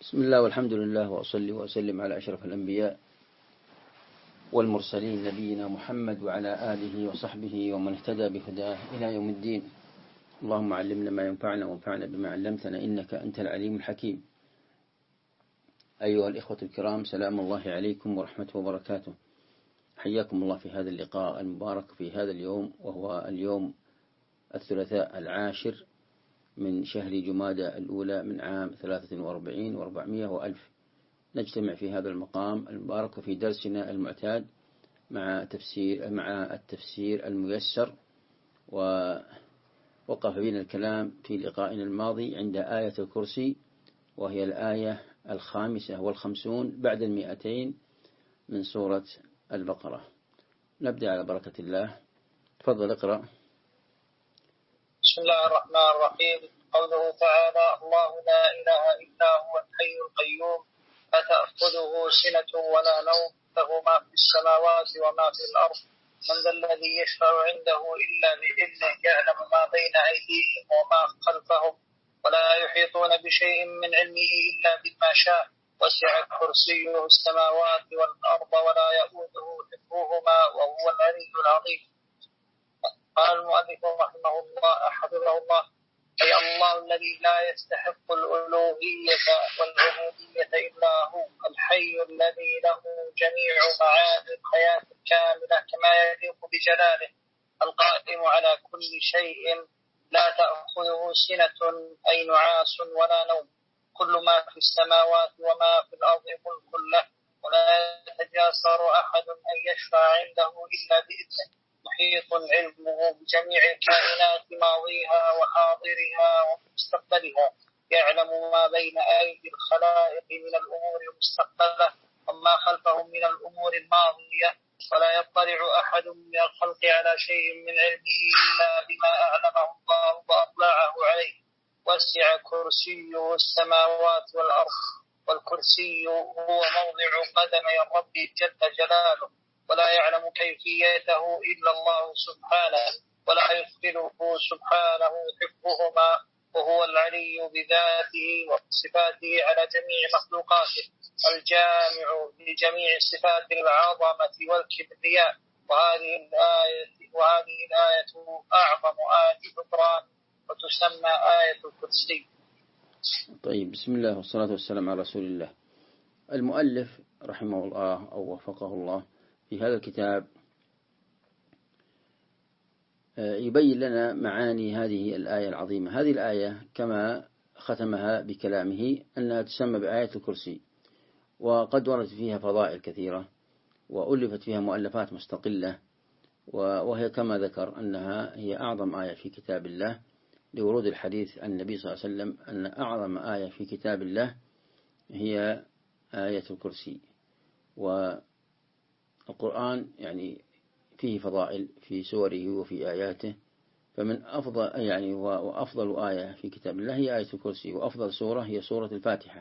بسم الله والحمد لله وأصلي وأسلم على أشرف الأنبياء والمرسلين نبينا محمد وعلى آله وصحبه ومن اهتدى بهداه إلى يوم الدين. اللهم علمنا ما ينفعنا وانفعنا بما علمتنا إنك أنت العليم الحكيم. أيها الإخوة الكرام، سلام الله عليكم ورحمته وبركاته. حياكم الله في هذا اللقاء المبارك في هذا اليوم، وهو اليوم الثلاثاء 10 من شهر جمادى الأولى من عام 43 و400 وألف. نجتمع في هذا المقام المبارك في درسنا المعتاد مع التفسير الميسر. ووقف بنا الكلام في لقائنا الماضي عند آية الكرسي، وهي الآية 55 بعد 200 من سورة البقرة. نبدأ على بركة الله. تفضل اقرأ. بسم الله الرحمن الرحيم. قوله تعالى: الله لا إله إلا هو الحي القيوم لا تأخذه سنة ولا نوم له ما في السماوات وما في الأرض من ذا الذي يشفع عنده إلا بإذنه يعلم ما بين أيديهم وما خلفهم ولا يحيطون بشيء من علمه إلا بما شاء وسع كرسيه السماوات والأرض ولا يؤوده حفظهما وهو العلي العظيم. قال المؤلف رحمه الله حفظه الله: أي الله الذي لا يستحق الألوهية والعبودية إلا هو، الحي الذي له جميع معاني الحياة الكاملة كما يليق بجلاله، القائم على كل شيء لا تأخذه سنة أي نعاس ولا نوم، كل ما في السماوات وما في الأرض ملك له، ولا يتجاسر أحد أن يشفع عنده إلا بإذنه، محيط علمه بجميع الكائنات ماضيها وحاضرها ومستقبلها، يعلم ما بين أيدي الخلائق من الأمور المستقبلة وما خلفهم من الأمور الماضية، ولا يطلع أحد من الخلق على شيء من علمه إلا بما أعلمه الله وأطلعه عليه، وسع كرسيه السماوات والأرض، والكرسي هو موضع قدمي الرب جل جلاله، ولا يعلم كيفيته إلا الله سبحانه، ولا يثقله سبحانه حفظهما، وهو العلي بذاته وصفاته على جميع مخلوقاته، الجامع لجميع صفات العظمة والكبرياء. وهذه الآية أعظم آية القرآن وتسمى آية الكرسي. طيب، بسم الله والصلاة والسلام على رسول الله. المؤلف رحمه الله أو وفقه الله في هذا الكتاب يبين لنا معاني هذه الآية العظيمة. هذه الآية كما ختمها بكلامه أنها تسمى بآية الكرسي، وقد وردت فيها فضائل كثيرة وألفت فيها مؤلفات مستقلة، وهي كما ذكر أنها هي أعظم آية في كتاب الله، لورود الحديث عن النبي صلى الله عليه وسلم أن أعظم آية في كتاب الله هي آية الكرسي. والقرآن يعني فيه فضائل في سوره وفي آياته، فمن أفضل وأفضل آية في كتاب الله هي آية الكرسي، وأفضل سورة هي سورة الفاتحة.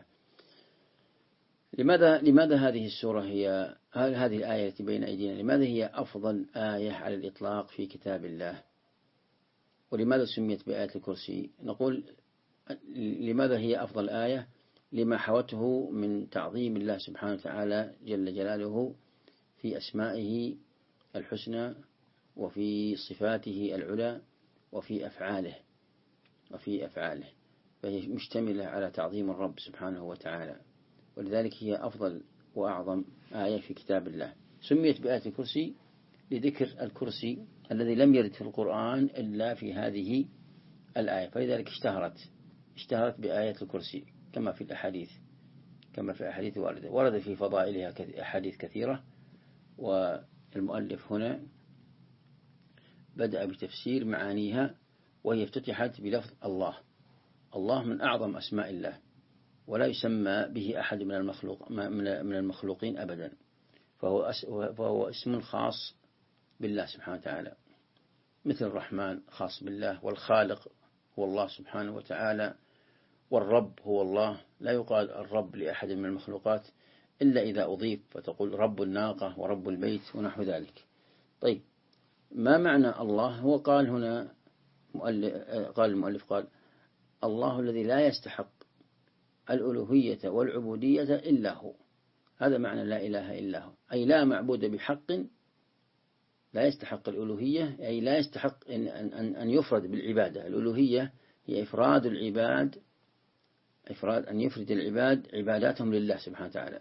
لماذا هذه السورة هذه الآية التي بين أيدينا لماذا هي أفضل آية على الإطلاق في كتاب الله؟ ولماذا سميت بآية الكرسي؟ نقول لماذا هي أفضل آية؟ لما حوته من تعظيم الله سبحانه وتعالى جل جلاله في أسمائه الحسنى وفي صفاته العلى وفي أفعاله، فهي مشتملة على تعظيم الرب سبحانه وتعالى، ولذلك هي أفضل وأعظم آية في كتاب الله. سميت بآية الكرسي لذكر الكرسي الذي لم يرد في القرآن إلا في هذه الآية، فلذلك اشتهرت بآية الكرسي كما في الأحاديث ورد في فضائلها أحاديث كثيرة. والمؤلف هنا بدأ بتفسير معانيها، وهي افتتحت بلفظ الله من أعظم أسماء الله، ولا يسمى به أحد من المخلوقين أبدا، فهو اسم خاص بالله سبحانه وتعالى، مثل الرحمن خاص بالله، والخالق هو الله سبحانه وتعالى، والرب هو الله. لا يقال الرب لأحد من المخلوقات إلا إذا أضيف، فتقول رب الناقة ورب البيت ونحو ذلك. طيب، ما معنى الله؟ هو قال هنا المؤلف قال الله الذي لا يستحق الألوهية والعبودية إلا هو. هذا معنى لا إله إلا هو، أي لا معبود بحق، لا يستحق الألوهية، أي لا يستحق أن يفرد بالعبادة. الألوهية هي إفراد العباد، أن يفرد العباد عباداتهم لله سبحانه وتعالى.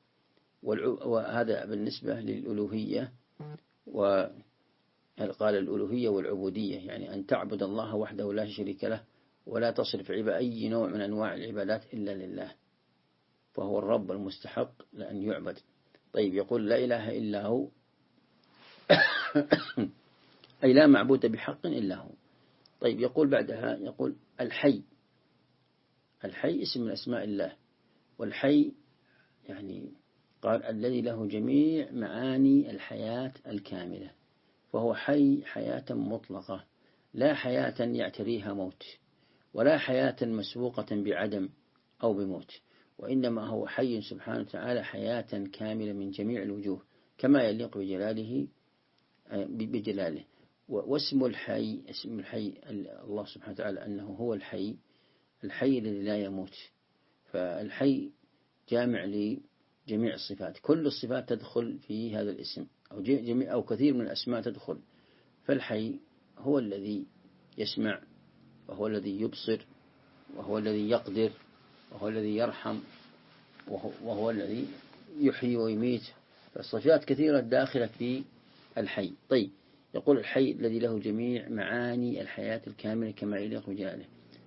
وهذا بالنسبة للألوهية. وقال الألوهية والعبودية يعني أن تعبد الله وحده لا شريك له، ولا تصرف أي نوع من أنواع العبادات إلا لله، فهو الرب المستحق لأن يعبد. طيب يقول لا إله إلا هو أي لا معبود بحق إلا هو. طيب يقول بعدها، يقول الحي. الحي اسم من أسماء الله، والحي يعني قال الذي له جميع معاني الحياة الكاملة، فهو حي حياة مطلقة، لا حياة يعتريها موت، ولا حياة مسبوقة بعدم أو بموت، وإنما هو حي سبحانه وتعالى حياة كاملة من جميع الوجوه كما يليق بجلاله. واسم الحي، اسم الحي الله سبحانه وتعالى أنه هو الحي، الحي الذي لا يموت. فالحي جامع لجميع الصفات، كل الصفات تدخل في هذا الاسم، أو كثير من الأسماء تدخل. فالحي هو الذي يسمع، وهو الذي يبصر، وهو الذي يقدر، وهو الذي يرحم، وهو الذي يحيي ويميت. فالصفات كثيرة داخلة في الحي. طيب يقول الحي الذي له جميع معاني الحياة الكاملة كما يليق بجلاله.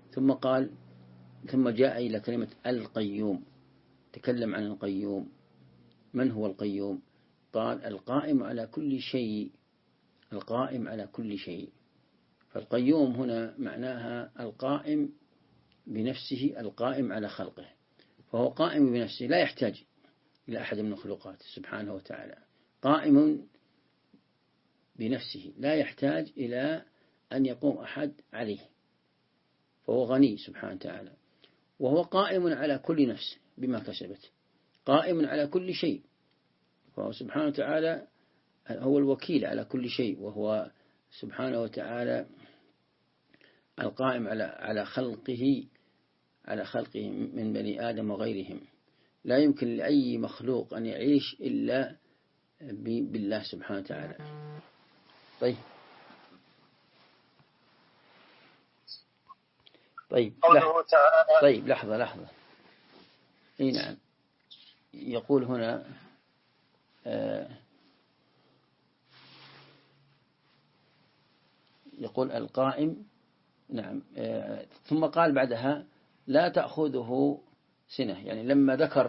ثم جاء إلى كلمة القيوم، تكلم عن القيوم. من هو القيوم؟ قال القائم على كل شيء، القائم على كل شيء. فالقيوم هنا معناها القائم بنفسه، القائم على خلقه، فهو قائم بنفسه لا يحتاج إلى أحد من المخلوقات سبحانه وتعالى، قائم بنفسه لا يحتاج إلى أن يقوم أحد عليه، فهو غني سبحانه وتعالى. وهو قائم على كل نفس بما كسبت، قائم على كل شيء، فهو سبحانه وتعالى هو الوكيل على كل شيء، وهو سبحانه وتعالى القائم على خلقه من بني آدم وغيرهم. لا يمكن لأي مخلوق أن يعيش إلا بالله سبحانه وتعالى. طيب لحظة. اي نعم. يقول هنا يقول القائم، نعم. ثم قال بعدها لا تأخذه سنة، يعني لما ذكر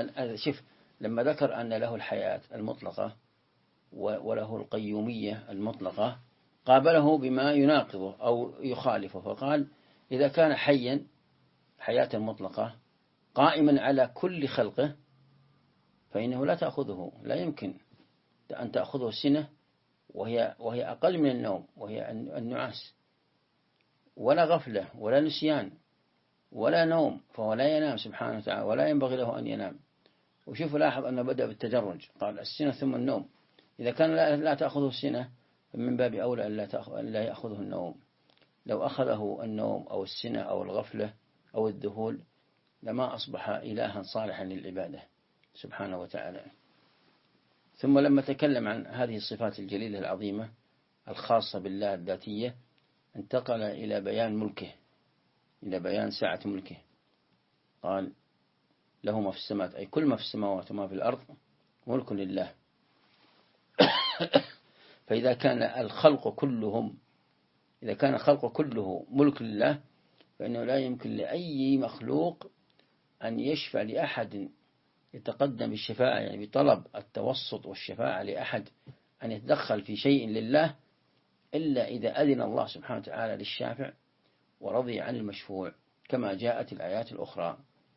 أن له الحياة المطلقة وله القيومية المطلقة، قابله بما يناقضه أو يخالفه، فقال إذا كان حيا حياة مطلقة قائما على كل خلقه فإنه لا تأخذه، لا يمكن أن تأخذه سنة وهي أقل من النوم، وهي النعاس، ولا غفلة ولا نسيان ولا نوم، فهو لا ينام سبحانه وتعالى ولا ينبغي له أن ينام. وشوف لاحظ أنه بدأ بالتدرج، قال السنة ثم النوم. إذا كان لا تأخذه السنة فمن باب أولى أن لا يأخذه النوم. لو أخذه النوم أو السنة أو الغفلة أو الذهول لما أصبح إلها صالحا للعبادة سبحانه وتعالى. ثم لما تكلم عن هذه الصفات الجليلة العظيمة الخاصة بالله الذاتية، انتقل إلى بيان ملكه، إلى بيان سعة ملكه. قال له ما في السماوات، أي كل ما في السماوات وما في الأرض ملك لله. فإذا كان الخلق كله ملك لله، فإنه لا يمكن لأي مخلوق أن يشفع لأحد، يتقدم بالشفاعة يعني بطلب التوسط والشفاعة لأحد أن يتدخل في شيء لله، إلا إذا أذن الله سبحانه وتعالى للشافع ورضي عن المشفوع، كما جاءت الآيات الأخرى.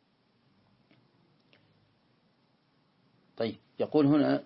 طيب يقول هنا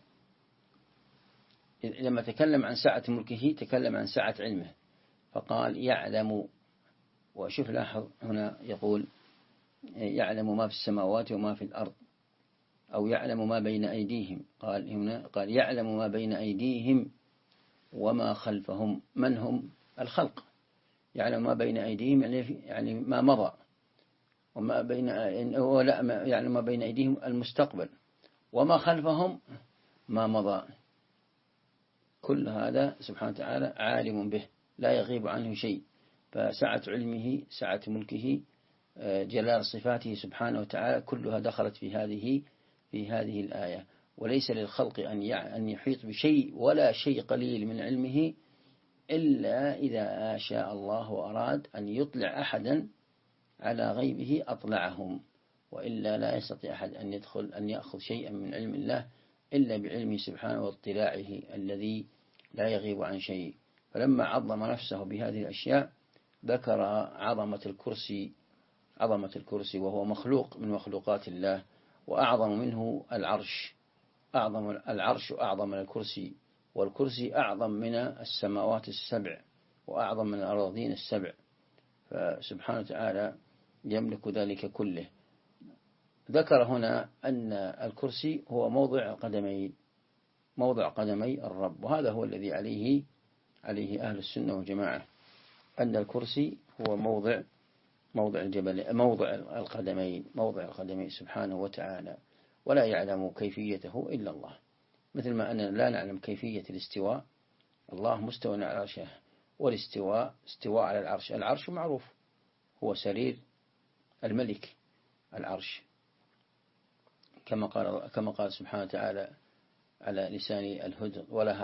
لما تكلم عن سعة ملكه تكلم عن سعة علمه، فقال يعلم. وشوف لاحظ هنا يقول يعلم ما في السماوات وما في الأرض، أو يعلم ما بين أيديهم. قال يعلم ما بين أيديهم وما خلفهم. من هم؟ الخلق. يعلم ما بين أيديهم يعني ما مضى، وما بين ولا يعني ما بين أيديهم المستقبل، وما خلفهم ما مضى. كل هذا سبحانه وتعالى عالم به لا يغيب عنه شيء. فسعة علمه، سعة ملكه، جلال صفاته سبحانه وتعالى كلها دخلت في هذه الآية. وليس للخلق أن يحيط بشيء ولا شيء قليل من علمه إلا إذا شاء الله وأراد أن يطلع أحدا على غيبه أطلعهم، وإلا لا يستطيع أحد أن يأخذ شيئا من علم الله إلا بعلمه سبحانه واطلاعه الذي لا يغيب عن شيء. فلما عظم نفسه بهذه الأشياء ذكر عظمة الكرسي وهو مخلوق من مخلوقات الله، وأعظم منه العرش. العرش أعظم من الكرسي، والكرسي أعظم من السماوات السبع وأعظم من الأراضين السبع. فسبحانه وتعالى يملك ذلك كله. ذكر هنا أن الكرسي هو موضع قدمي الرب، وهذا هو الذي عليه أهل السنة والجماعة، أن الكرسي هو موضع القدمين سبحانه وتعالى، ولا يعلم كيفيته إلا الله. مثل ما أننا لا نعلم كيفية الاستواء، الله مستوى على عرشه، والاستواء استواء على العرش. العرش معروف هو سرير الملك العرش، كما قال سبحانه وتعالى على لسان الهدى: ولها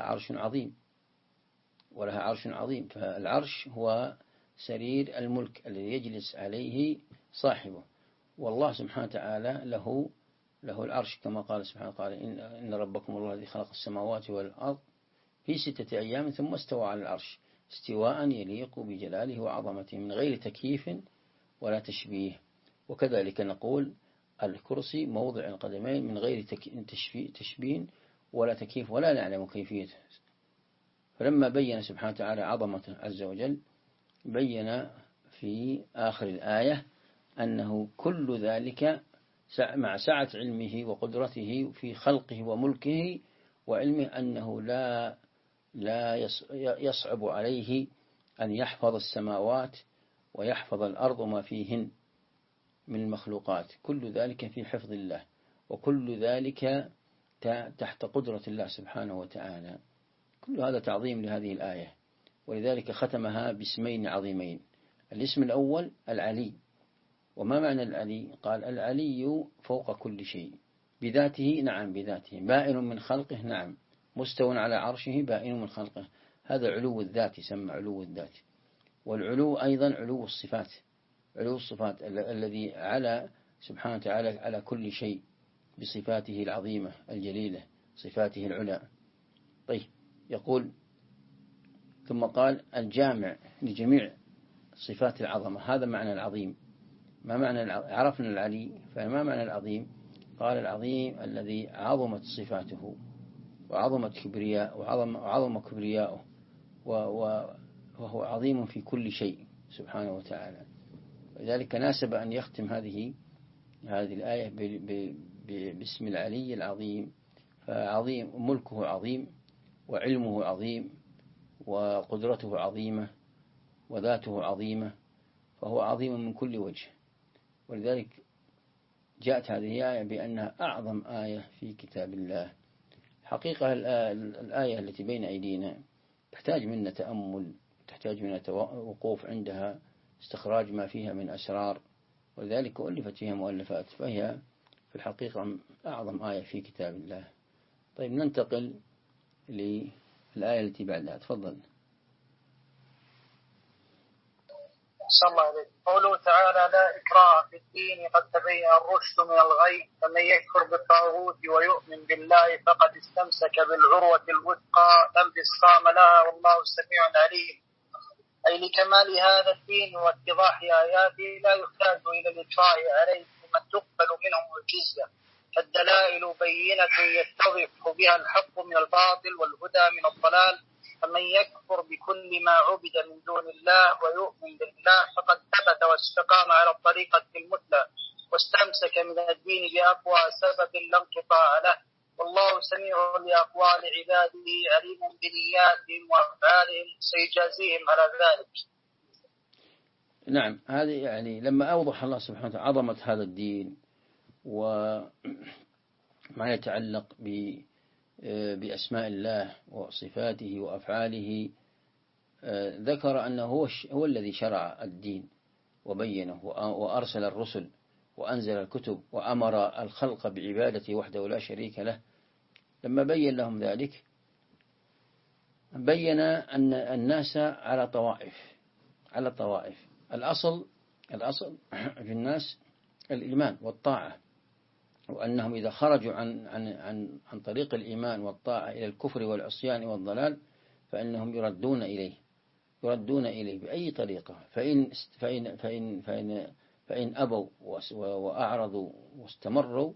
عرش عظيم. فالعرش هو سرير الملك الذي يجلس عليه صاحبه، والله سبحانه وتعالى له العرش، كما قال سبحانه وتعالى: إن ربكم الله الذي خلق السماوات والأرض في 6 أيام ثم استوى على العرش استواء يليق بجلاله وعظمته من غير تكييف ولا تشبيه. وكذلك نقول الكرسي موضع القدمين من غير تشبيه ولا تكييف، ولا نعلم كيفيته. فلما بين سبحانه وتعالى عظمته عز وجل بين في آخر الآية أنه كل ذلك مع سعة علمه وقدرته في خلقه وملكه وعلمه أنه لا يصعب عليه أن يحفظ السماوات ويحفظ الأرض وما فيهن من المخلوقات. كل ذلك في حفظ الله، وكل ذلك تحت قدرة الله سبحانه وتعالى. كل هذا تعظيم لهذه الآية، ولذلك ختمها باسمين عظيمين. الاسم الأول العلي. وما معنى العلي؟ قال: العلي فوق كل شيء، بذاته، نعم بذاته، بائن من خلقه، نعم، مستو على عرشه، بائن من خلقه. هذا علو الذات، يسمى علو الذات. والعلو أيضا علو الصفات الذي على سبحانه وتعالى على كل شيء بصفاته العظيمة الجليلة، صفاته العلى. طيب، يقول ثم قال: الجامع لجميع صفات العظمة. هذا معنى العظيم. ما معنى عرفنا العلي، فما معنى العظيم؟ قال: العظيم الذي عظمت صفاته وعظم كبرياؤه وهو عظيم في كل شيء سبحانه وتعالى. ولذلك ناسب أن يختم هذه الآية باسم العلي العظيم. فعظيم ملكه عظيم، وعلمه عظيم، وقدرته عظيمة، وذاته عظيمة، فهو عظيم من كل وجه. ولذلك جاءت هذه الآية بأنها أعظم آية في كتاب الله. حقيقة الآية التي بين أيدينا تحتاج منا تأمل، تحتاج منا وقوف عندها، استخراج ما فيها من أسرار، ولذلك ألفت فيها مؤلفات، فهي في الحقيقة أعظم آية في كتاب الله. طيب، ننتقل للآية التي بعدها. تفضل. صلى الله عليه. قوله تعالى: لا إكراه في الدين قد تبين الرشد من الغي، فمن يكفر بالطاغوت ويؤمن بالله فقد استمسك بالعروة الوثقى لا انفصام لها، والله سميع عليم. أي لكمال هذا الدين واتضاح آياته لا يحتاج إلى الإكراه عليه من تقبل منهم الجزية، فالدلائل بينة يتضح بها الحق من الباطل والهدى من الضلال. فمن يكفر بكل ما عبد من دون الله ويؤمن بالله فقد ثبت واستقام على الطريقة المثلى، واستمسك من الدين بأقوى سبب لا انقطاع له. والله سميع لأقوال عباده عليم بنياتهم وأفعالهم، سيجازيهم على ذلك. نعم، هذه يعني لما أوضح الله سبحانه وتعالى عظمة هذا الدين وما يتعلق بأسماء الله وصفاته وأفعاله، ذكر أنه هو الذي شرع الدين وبينه وأرسل الرسل وأنزل الكتب وأمر الخلق بعبادته وحده لا شريك له. لما بين لهم ذلك بين أن الناس على طوائف. الأصل في الناس الإيمان والطاعة، وأنهم إذا خرجوا عن طريق الإيمان والطاعة إلى الكفر والعصيان والضلال فإنهم يردون إليه بأي طريقة. فإن أبوا وأعرضوا واستمروا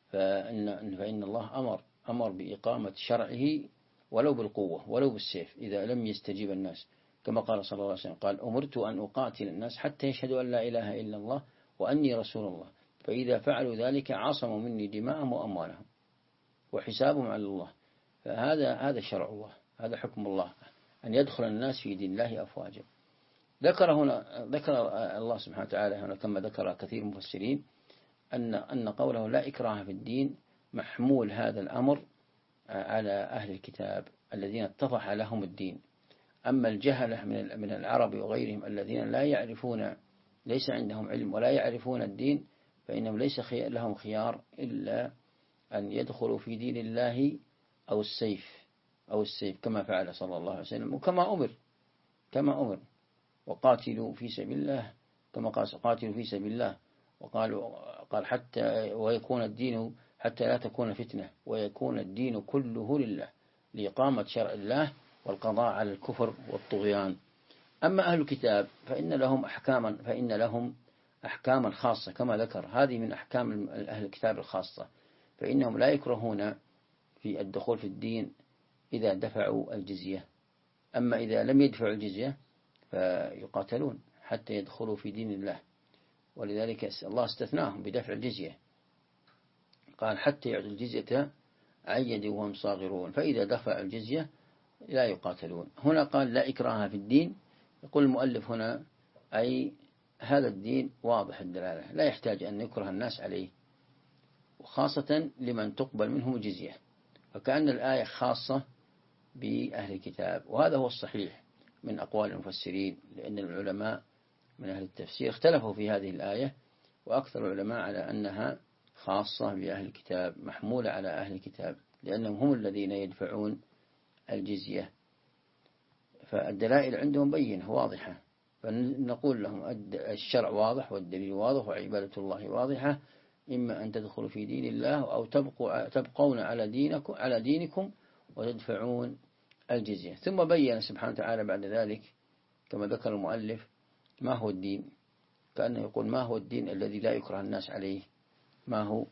فإن الله أمر بإقامة شرعه ولو بالقوة ولو بالسيف إذا لم يستجيب الناس، كما قال صلى الله عليه وسلم قال: أمرت أن أقاتل الناس حتى يشهدوا أن لا إله إلا الله وأني رسول الله، فإذا فعلوا ذلك عصموا مني دماءهم وأموالهم وحسابهم على الله. فهذا شرع الله، هذا حكم الله، أن يدخل الناس في دين الله أفواجا. ذكر الله سبحانه وتعالى هنا كما ذكر كثير مفسرين أن قوله لا إكراه في الدين محمول هذا الأمر على أهل الكتاب الذين اتضح لهم الدين. أما الجهلة من العرب وغيرهم الذين لا يعرفون، ليس عندهم علم ولا يعرفون الدين، فإنهم ليس لهم خيار إلا أن يدخلوا في دين الله أو السيف كما فعل صلى الله عليه وسلم وكما أمر وقاتلوا في سبيل الله، كما قال قاتلوا في سبيل الله. قال حتى ويكون الدين، حتى لا تكون فتنة ويكون الدين كله لله، لإقامة شرع الله والقضاء على الكفر والطغيان. أما أهل الكتاب فإن لهم أحكاما خاصة كما ذكر، هذه من أحكام أهل الكتاب الخاصة، فإنهم لا يكرهون في الدخول في الدين إذا دفعوا الجزية. أما إذا لم يدفعوا الجزية فيقاتلون حتى يدخلوا في دين الله، ولذلك الله استثناهم بدفع الجزية، قال حتى يعطوا الجزية عن يد وهم صاغرون، فإذا دفع الجزية لا يقاتلون. هنا قال لا إكراه في الدين، يقول المؤلف هنا أي هذا الدين واضح الدلالة، لا يحتاج أن يكره الناس عليه، وخاصة لمن تقبل منهم الجزية، فكأن الآية خاصة بأهل الكتاب، وهذا هو الصحيح من أقوال المفسرين، لأن العلماء من أهل التفسير اختلفوا في هذه الآية، وأكثر العلماء على أنها خاصة بأهل الكتاب، محمولة على أهل الكتاب، لأنهم هم الذين يدفعون الجزية. فالدلائل عندهم بينة واضحة، فنقول لهم الشرع واضح والدليل واضح وعبادة الله واضحة، إما أن تدخلوا في دين الله أو تبقون على دينكم وتدفعون الجزية. ثم بين سبحانه وتعالى بعد ذلك كما ذكر المؤلف ما هو الدين، كأنه يقول ما هو الدين الذي لا يكره الناس عليه، ما هو؟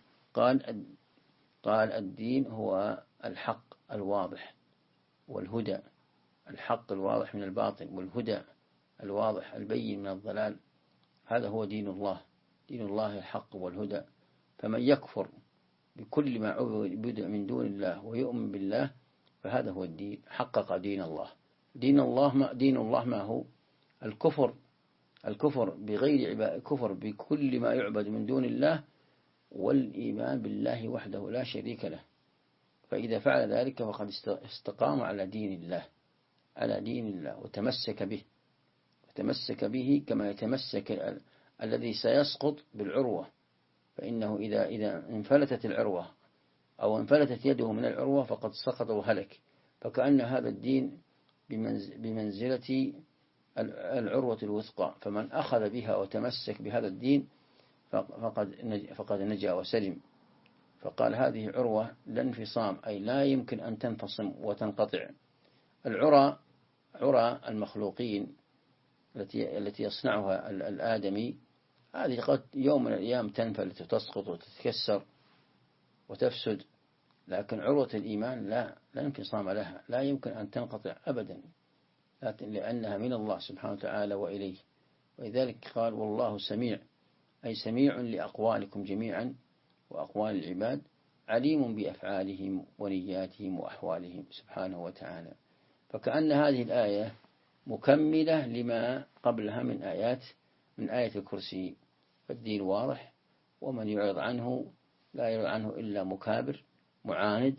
قال الدين هو الحق الواضح والهدى، الحق الواضح من الباطل والهدى الواضح البين من الضلال، هذا هو دين الله. دين الله الحق والهدى، فمن يكفر بكل ما عبد من دون الله ويؤمن بالله فهذا هو الدين، حقق دين الله. دين الله ما هو؟ الكفر كفر بكل ما يعبد من دون الله والإيمان بالله وحده لا شريك له، فإذا فعل ذلك فقد استقام على دين الله وتمسك به كما يتمسك الذي سيسقط بالعروة، فإنه إذا انفلتت العروة أو انفلتت يده من العروة فقد سقط وهلك، فكأن هذا الدين بمنزلة العروة الوثقى، فمن أخذ بها وتمسك بهذا الدين فقد نجا وسلم. فقال هذه عروة لا انفصام، أي لا يمكن أن تنفصم وتنقطع. عرى المخلوقين التي يصنعها الآدمي هذه قد يوم من الأيام تنفلت وتسقط وتتكسر وتفسد، لكن عروة الإيمان لا انفصام لها، لا يمكن أن تنقطع أبدا، لأنها من الله سبحانه وتعالى وإليه. ولذلك قال والله سميع، أي سميع لأقوالكم جميعا وأقوال العباد، عليم بأفعالهم ونياتهم وأحوالهم سبحانه وتعالى. فكأن هذه الآية مكملة لما قبلها من آيات من آية الكرسي. فالدين واضح، ومن يعرض عنه لا يعرض عنه إلا مكابر معاند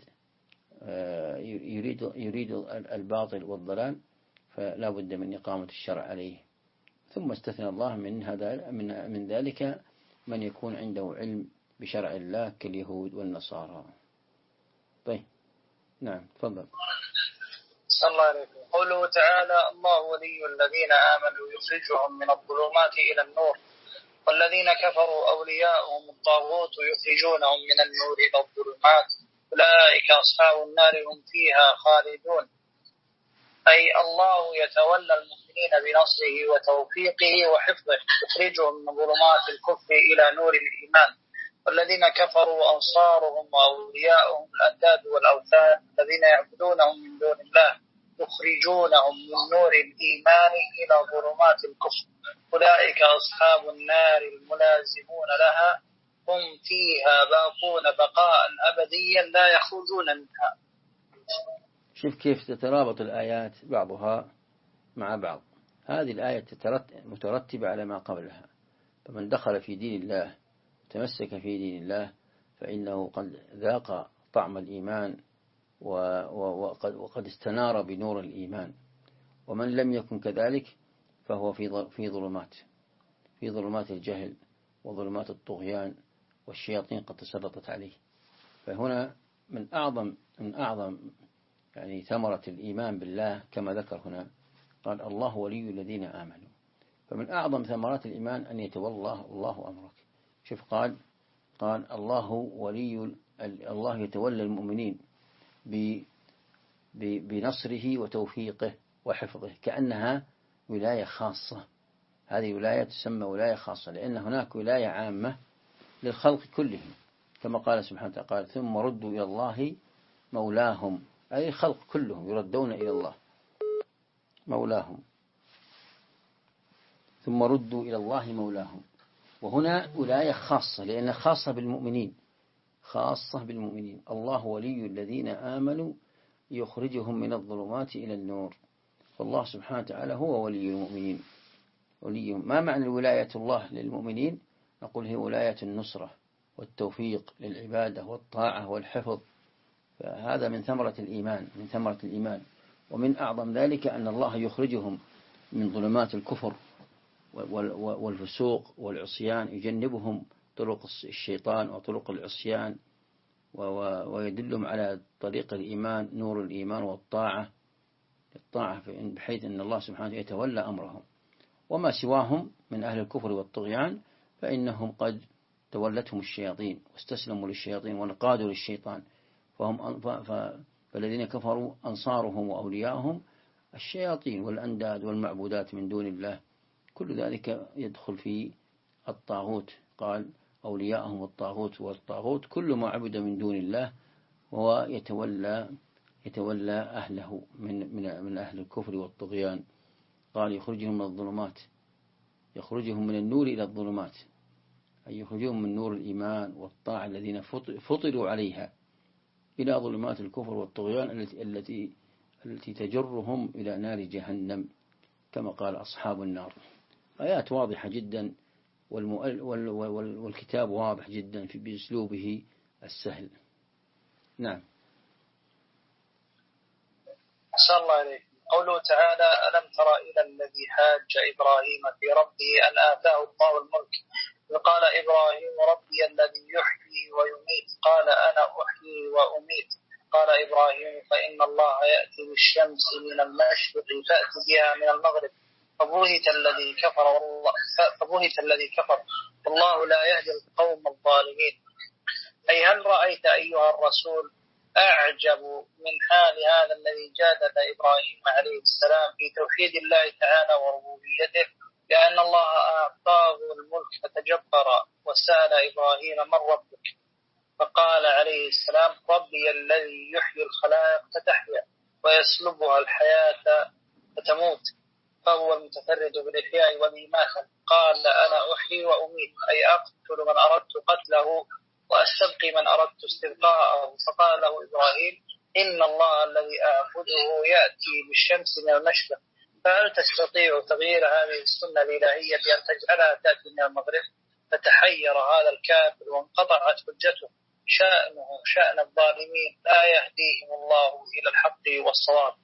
يريد الباطل والضلال، فلا بد من إقامة الشرع عليه. ثم استثنى الله من ذلك من يكون عنده علم بشرع الله كاليهود والنصارى. طيب نعم تفضل. صلى الله عليه وسلم. قوله تعالى: الله ولي الذين آمنوا يخرجهم من الظلمات إلى النور، والذين كفروا أولياؤهم الطاغوت يخرجونهم من النور إلى الظلمات، أولئك أصحاب النار هم فيها خالدون. أي الله يتولى المؤمنين بنصره وتوفيقه وحفظه، يخرجهم من ظلمات الكفر إلى نور الإيمان. والذين كفروا أنصارهم وأولياؤهم الأنداد والأوثان الذين يعبدونهم من دون الله، يخرجونهم من نور الإيمان إلى ظلمات الكفر، أولئك أصحاب النار الملازمون لها، هم فيها باقون بقاء أبديا لا يخرجون منها. شوف كيف تترابط الآيات بعضها مع بعض. هذه الآية مترتبة على ما قبلها. فمن دخل في دين الله تمسك في دين الله فإنه قد ذاق طعم الإيمان وقد استنار بنور الإيمان. ومن لم يكن كذلك فهو في ظلمات الجهل وظلمات الطغيان، والشياطين قد تسلطت عليه. فهنا من أعظم يعني ثمرة الإيمان بالله كما ذكر هنا، قال الله ولي الذين آمنوا. فمن أعظم ثمرات الإيمان أن يتولى الله أمرك. شوف قال الله ولي، الله يتولى المؤمنين بنصره وتوفيقه وحفظه، كأنها ولاية خاصة. هذه ولاية تسمى ولاية خاصة، لأن هناك ولاية عامة للخلق كلهم، كما قال سبحانه وتعالى قال ثم ردوا إلى الله مولاهم، أي الخلق كلهم يردون إلى الله مولاهم، ثم ردوا إلى الله مولاهم. وهنا ولاية خاصة لأنها خاصة بالمؤمنين. الله ولي الذين آمنوا يخرجهم من الظلمات إلى النور. فالله سبحانه وتعالى هو ولي المؤمنين. ما معنى ولاية الله للمؤمنين؟ نقول هي ولاية النصرة والتوفيق للعبادة والطاعة والحفظ. فهذا من ثمرة الإيمان. ومن أعظم ذلك أن الله يخرجهم من ظلمات الكفر والفسوق والعصيان، يجنبهم طرق الشيطان وطرق العصيان، ويدلهم على طريق الإيمان، نور الإيمان والطاعة، بحيث أن الله سبحانه يتولى أمرهم. وما سواهم من أهل الكفر والطغيان فإنهم قد تولتهم الشياطين واستسلموا للشياطين وانقادوا للشيطان. فالذين كفروا أنصارهم وأولياءهم الشياطين والأنداد والمعبودات من دون الله، كل ذلك يدخل في الطاغوت. قال أولياءهم والطاغوت كل ما عبد من دون الله، وهو يتولى أهله من أهل الكفر والطغيان. قال يخرجهم من النور إلى الظلمات، أي يخرجهم من نور الإيمان والطاعة الذين فطروا عليها إلى ظلمات الكفر والطغيان التي تجرهم إلى نار جهنم، كما قال أصحاب النار. آيات واضحة جدا، والكتاب واضح جدا بأسلوبه السهل. نعم. أحسن الله عليك. قوله تعالى: ألم تر إلى الذي حاج إبراهيم في ربه أن آتاه الله الملك، وقال إبراهيم: ربي الذي يحيي ويميت، قال أنا أحيي وأميت. قال إبراهيم: فإن الله يأتي بالشمس من المشرق فأتي بها من المغرب، فبهت الذي كفر والله لا يهدي القوم الظالمين. أي هل رأيت أيها الرسول أعجب من حال هذا الذي جادل إبراهيم عليه السلام في توحيد الله تعالى وربوبيته، لأن الله أعطاه الملك فتجبر وسأل إبراهيم: من ربك؟ فقال عليه السلام: ربي الذي يحيي الخلائق فتحيا ويسلبها الحياة فتموت، فهو المتفرد بالإحياء والإماتة. قال: أنا أحيي وأميت، أي أقتل من أردت قتله وأستبقي من أردت استبقاءه. فقال له إبراهيم: إن الله الذي أعبده يأتي بالشمس من المشرق فهل تستطيع تغيير هذه السنة الإلهية بأن تجعلها تأتي من المغرب؟ فتحير هذا الكافر وانقطعت حجته، شأنه شأن الظالمين لا يهديهم الله إلى الحق والصواب.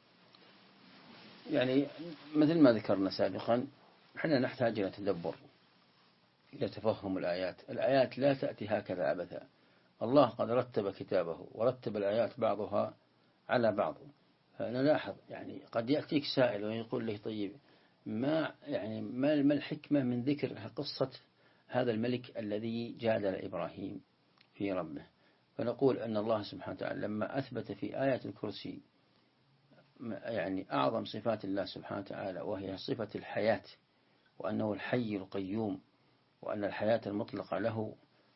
يعني مثل ما ذكرنا سابقا، احنا نحتاج إلى تدبر، إلى تفهم الآيات لا تأتي هكذا عبثا. الله قد رتب كتابه ورتب الآيات بعضها على بعض. فنلاحظ يعني قد يأتيك سائل ويقول له طيب ما الحكمة من ذكر قصة هذا الملك الذي جادل إبراهيم في ربه؟ فنقول أن الله سبحانه وتعالى لما أثبت في آية الكرسي يعني أعظم صفات الله سبحانه وتعالى، وهي صفة الحياة، وأنه الحي القيوم، وأن الحياة المطلقة له،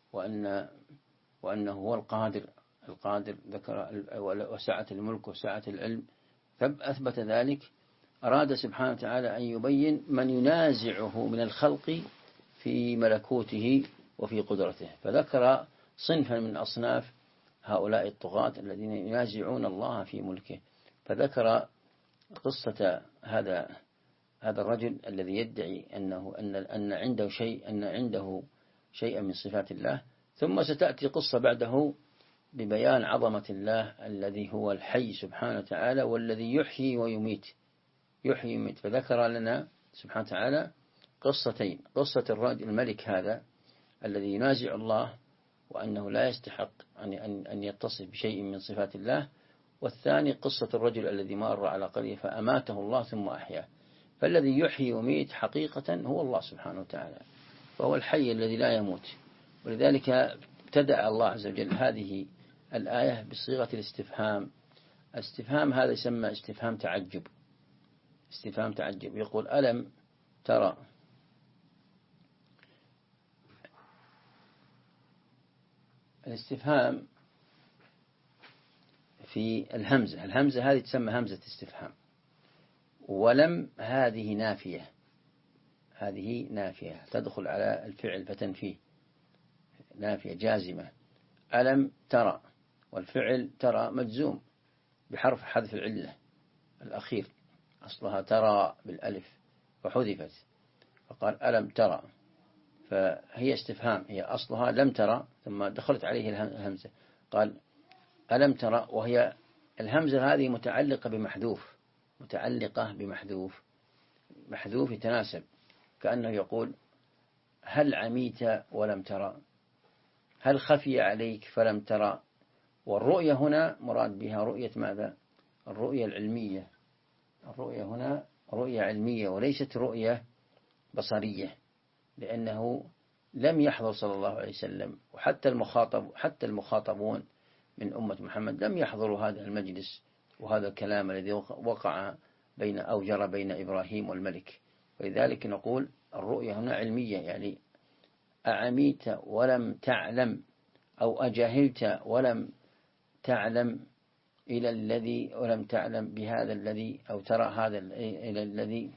وأنه هو القادر ذكر وسعة الملك وسعة العلم، أثبت ذلك. أراد سبحانه وتعالى أن يبين من ينازعه من الخلق في ملكوته وفي قدرته، فذكر صنفا من أصناف هؤلاء الطغاة الذين ينازعون الله في ملكه، فذكر قصة هذا الرجل الذي يدعي أن عنده شيئا من صفات الله. ثم ستأتي قصة بعده ببيان عظمة الله الذي هو الحي سبحانه وتعالى، والذي يحيي ويميت. فذكر لنا سبحانه وتعالى قصتين: قصة الرجل الملك هذا الذي ينازع الله وأنه لا يستحق أن يتصف بشيء من صفات الله، والثاني قصة الرجل الذي مر على قرية فأماته الله ثم أحياه. فالذي يحيي ويميت حقيقة هو الله سبحانه وتعالى، فهو الحي الذي لا يموت. ولذلك ابتدأ الله عز وجل هذه الآية بصيغة الاستفهام. الاستفهام هذا يسمى استفهام تعجب. يقول ألم ترى. الاستفهام في الهمزة هذه تسمى همزة استفهام. ولم هذه نافية تدخل على الفعل فتنفيه، نافية جازمة. ألم ترى، والفعل ترى مجزوم بحرف حذف العلة الأخير، أصلها ترى بالألف وحذفت، فقال ألم ترى، فهي استفهام، هي أصلها لم ترى ثم دخلت عليه الهمزة. قال ألم ترى، وهي الهمزة هذه متعلقة بمحذوف يتناسب، كأنه يقول هل عميت ولم ترى، هل خفي عليك فلم ترى. والرؤية هنا مراد بها رؤية ماذا؟ الرؤية العلمية. الرؤية هنا رؤية علمية وليست رؤية بصرية، لأنه لم يحضر صلى الله عليه وسلم، وحتى المخاطبون من أمة محمد لم يحضروا هذا المجلس وهذا الكلام الذي وقع جرى بين إبراهيم والملك. ولذلك نقول الرؤية هنا علمية، يعني أعميت ولم تعلم، أو أجهلت ولم تعلم إلى الذي، ولم تعلم بهذا الذي، أو ترى هذا إلى الذي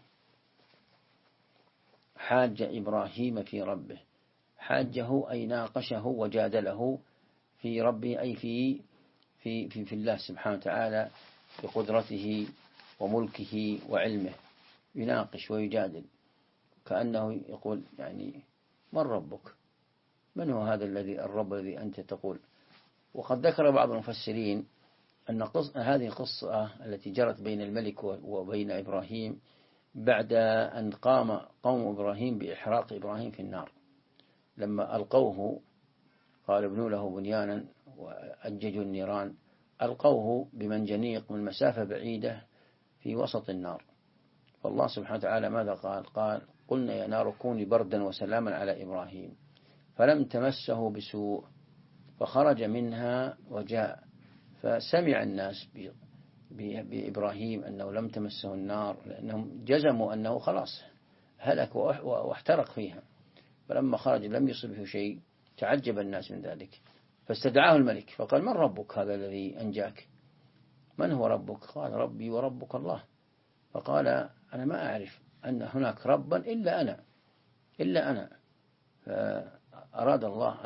حاج إبراهيم في ربه. حاجه أي ناقشه وجادله في ربه، أي في الله سبحانه وتعالى بقدرته وملكه وعلمه، يناقش ويجادل، كأنه يقول يعني من ربك؟ من هو هذا الرب الذي أنت تقول؟ وقد ذكر بعض المفسرين أن هذه القصة التي جرت بين الملك وبين إبراهيم بعد أن قام قوم إبراهيم بإحراق إبراهيم في النار، لما ألقوه قال ابنوا له بنيانا وأججوا النيران، ألقوه بمنجنيق من مسافة بعيدة في وسط النار. فالله سبحانه وتعالى ماذا قال قلنا يا نار كوني بردا وسلاما على إبراهيم فلم تمسه بسوء فخرج منها وجاء. فسمع الناس بإبراهيم أنه لم تمسه النار، لأنهم جزموا أنه خلاص هلك واحترق فيها، فلما خرج لم يصبه شيء. تعجب الناس من ذلك، فاستدعاه الملك فقال من ربك هذا الذي أنجاك؟ من هو ربك؟ قال ربي وربك الله. فقال أنا ما أعرف أن هناك ربا إلا أنا. فأراد الله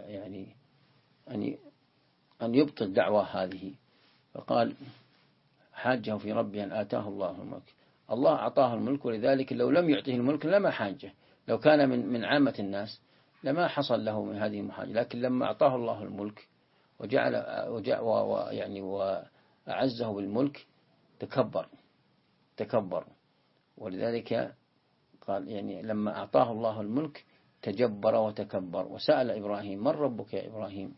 أن يبطل دعوة هذه، فقال حاجه في ربه أن آتاه الله الملك. الله أعطاه الملك، ولذلك لو لم يعطيه الملك لما حاجه، لو كان من عامة الناس لما حصل له من هذه المحاجة، لكن لما أعطاه الله الملك وأعزه بالملك تكبر. ولذلك قال يعني لما أعطاه الله الملك تجبر وتكبر. وسأل إبراهيم: من ربك يا إبراهيم؟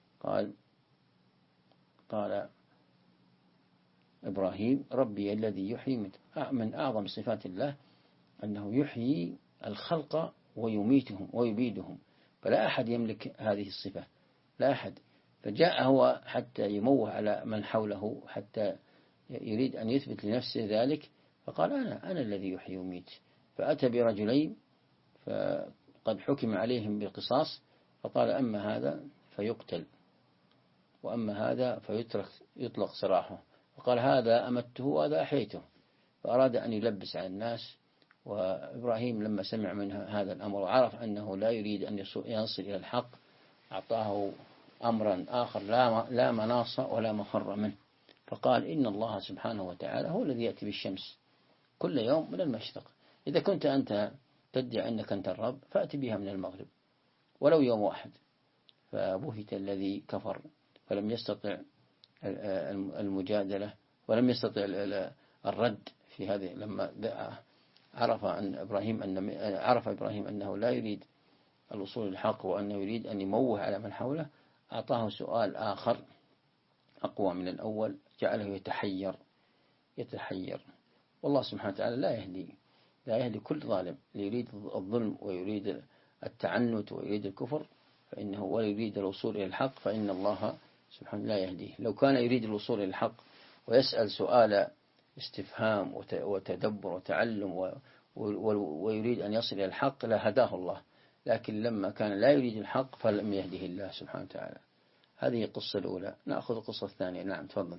قال إبراهيم: ربي الذي يحيي. من أعظم صفات الله أنه يحيي الخلق ويميتهم ويبيدهم، فلا أحد يملك هذه الصفة، لا أحد. فجاء هو حتى يموه على من حوله، حتى يريد أن يثبت لنفسه ذلك، فقال: أنا الذي يحيي ويميت. فأتى برجلين فقد حكم عليهم بالقصاص، فقال: أما هذا فيقتل، وأما هذا فيطلق سراحه. فقال: هذا أمته وهذا أحييته. فأراد أن يلبس على الناس. وإبراهيم لما سمع منه هذا الأمر وعرف أنه لا يريد أن يصل إلى الحق، أعطاه أمرا آخر لا مناص ولا مفر منه. فقال: إن الله سبحانه وتعالى هو الذي يأتي بالشمس كل يوم من المشرق، إذا كنت أنت تدعي أنك أنت الرب فأتي بها من المغرب ولو يوم واحد. فبهت الذي كفر فلم يستطع المجادلة ولم يستطع الرد في هذه. لما عرف إبراهيم أنه لا يريد الوصول للحق وأنه يريد أن يموه على من حوله، أعطاه سؤال آخر أقوى من الأول، جعله يتحير. والله سبحانه وتعالى لا يهدي كل ظالم، يريد الظلم ويريد التعنت ويريد الكفر فإنه، ولا يريد الوصول إلى الحق فإن الله سبحانه لا يهديه. لو كان يريد الوصول إلى الحق ويسأل سؤال استفهام وتدبر وتعلم ويريد أن يصل إلى الحق لهداه الله، لكن لما كان لا يريد الحق فلم يهده الله سبحانه وتعالى. هذه القصة الأولى. نأخذ القصة الثانية. نعم تفضل.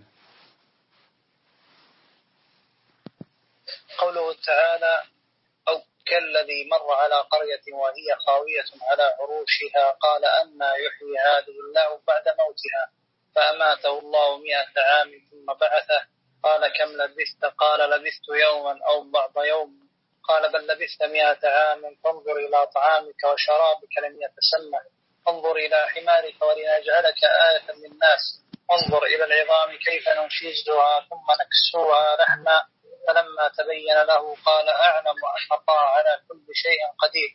قوله تعالى: أو كالذي مر على قرية وهي خاوية على عروشها قال أنى يحيي هذه الله بعد موتها فأماته الله 100 عام ثم بعثه قال كم لبثت؟ قال لبثت يوما أو بعض يوم. قال بل لبثت 100 عام فانظر إلى طعامك وشرابك لم يتسنى، انظر إلى حمارك ولنجعلك آية للناس، انظر إلى العظام كيف ننشزها ثم نكسوها لحما. فلما تبين له قال أعلم أن الله على كل شيء قدير.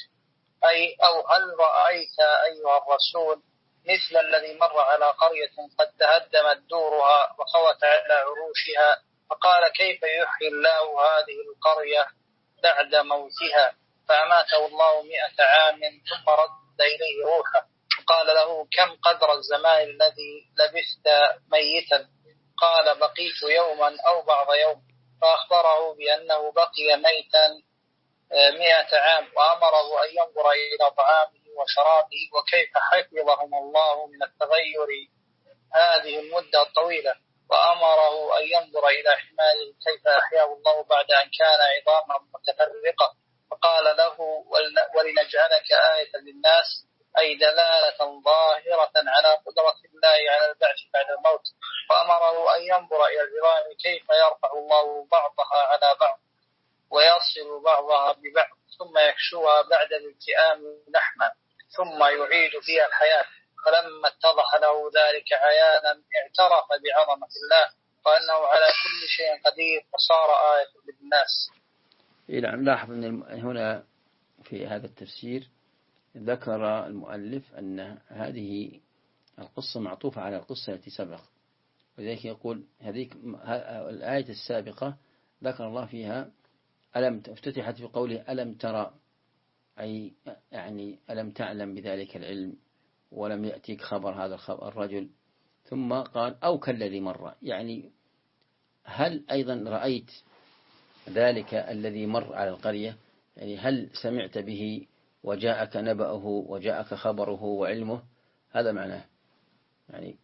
أو هل رأيت أيها الرسول مثل الذي مر على قرية قد تهدمت دورها وخوت على عروشها فقال كيف يحيي الله هذه القرية بعد موتها؟ فأماته الله 100 عام ثم رد إليه روحه قال له كم قدر الزمان الذي لبثت ميتا؟ قال بقيت يوما أو بعض يوم. فأخبره بأنه بقي ميتا 100 عام وأمره أن ينظر إلى طعامه وشرابه وكيف حفظهم الله من التغير هذه المدة الطويلة، وأمره أن ينظر إلى حماره كيف أحياه الله بعد أن كان عظاما متفرقة. فقال له ولنجعلك آية للناس، أي دلالة ظاهرة على قدرة الله على البعث بعد الموت. وأمره أن ينظر إلى العظام كيف يرفع الله بعضها على بعض ويصل بعضها ببعض ثم يكسوها بعد الالتئام لحما ثم يعيد فيها الحياة. فلما اتضح له ذلك عيانا اعترف بعظمة الله وأنه على كل شيء قدير فصار آية للناس. نعم. لاحظ أن هنا في هذا التفسير ذكر المؤلف أن هذه القصة معطوفة على القصة التي سبق، وذلك يقول هذيك الآية السابقة ذكر الله فيها افتتحت بقوله ألم ترى، أي يعني ألم تعلم بذلك العلم ولم يأتيك خبر هذا الرجل. ثم قال أو كالذي مر، يعني هل أيضا رأيت ذلك الذي مر على القرية، يعني هل سمعت به وجاءك نبأه وجاءك خبره وعلمه؟ هذا معناه، يعني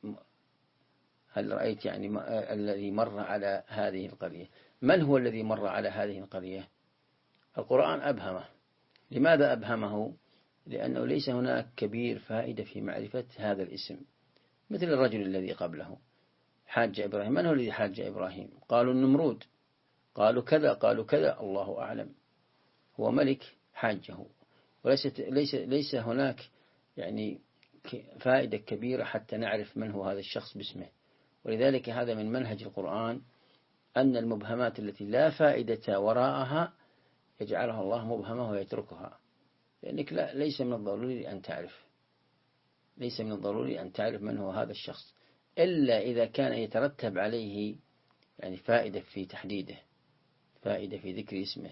هل رأيت يعني الذي مر على هذه القرية؟ من هو الذي مر على هذه القرية؟ القرآن أبهمه. لماذا أبهمه؟ لأنه ليس هناك كبير فائدة في معرفة هذا الاسم، مثل الرجل الذي قبله حاج إبراهيم. من هو الذي حاج إبراهيم؟ قالوا النمرود، قالوا كذا قالوا كذا، الله أعلم. هو ملك حاجه، ليس هناك يعني فائدة كبيرة حتى نعرف من هو هذا الشخص باسمه. ولذلك هذا من منهج القرآن، أن المبهمات التي لا فائدة وراءها يجعلها الله مبهمة ويتركها، لأنك ليس من الضروري أن تعرف من هو هذا الشخص، إلا إذا كان يترتب عليه يعني فائدة في تحديده، فائدة في ذكر اسمه،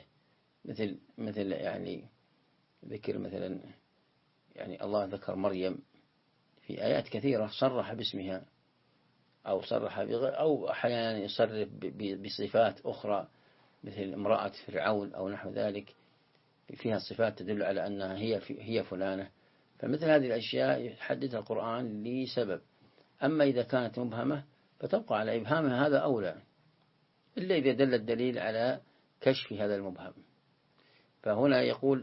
مثل يعني ذكر مثلا يعني الله ذكر مريم في آيات كثيرة صرح باسمها، أو صرح أو أحيانا يصرف بصفات أخرى مثل امرأة فرعون أو نحو ذلك، فيها صفات تدل على أنها هي فلانة. فمثل هذه الأشياء يحددها القرآن لسبب. أما إذا كانت مبهمة فتبقى على إبهامها، هذا أولى، إلا إذا دل الدليل على كشف هذا المبهم. فهنا يقول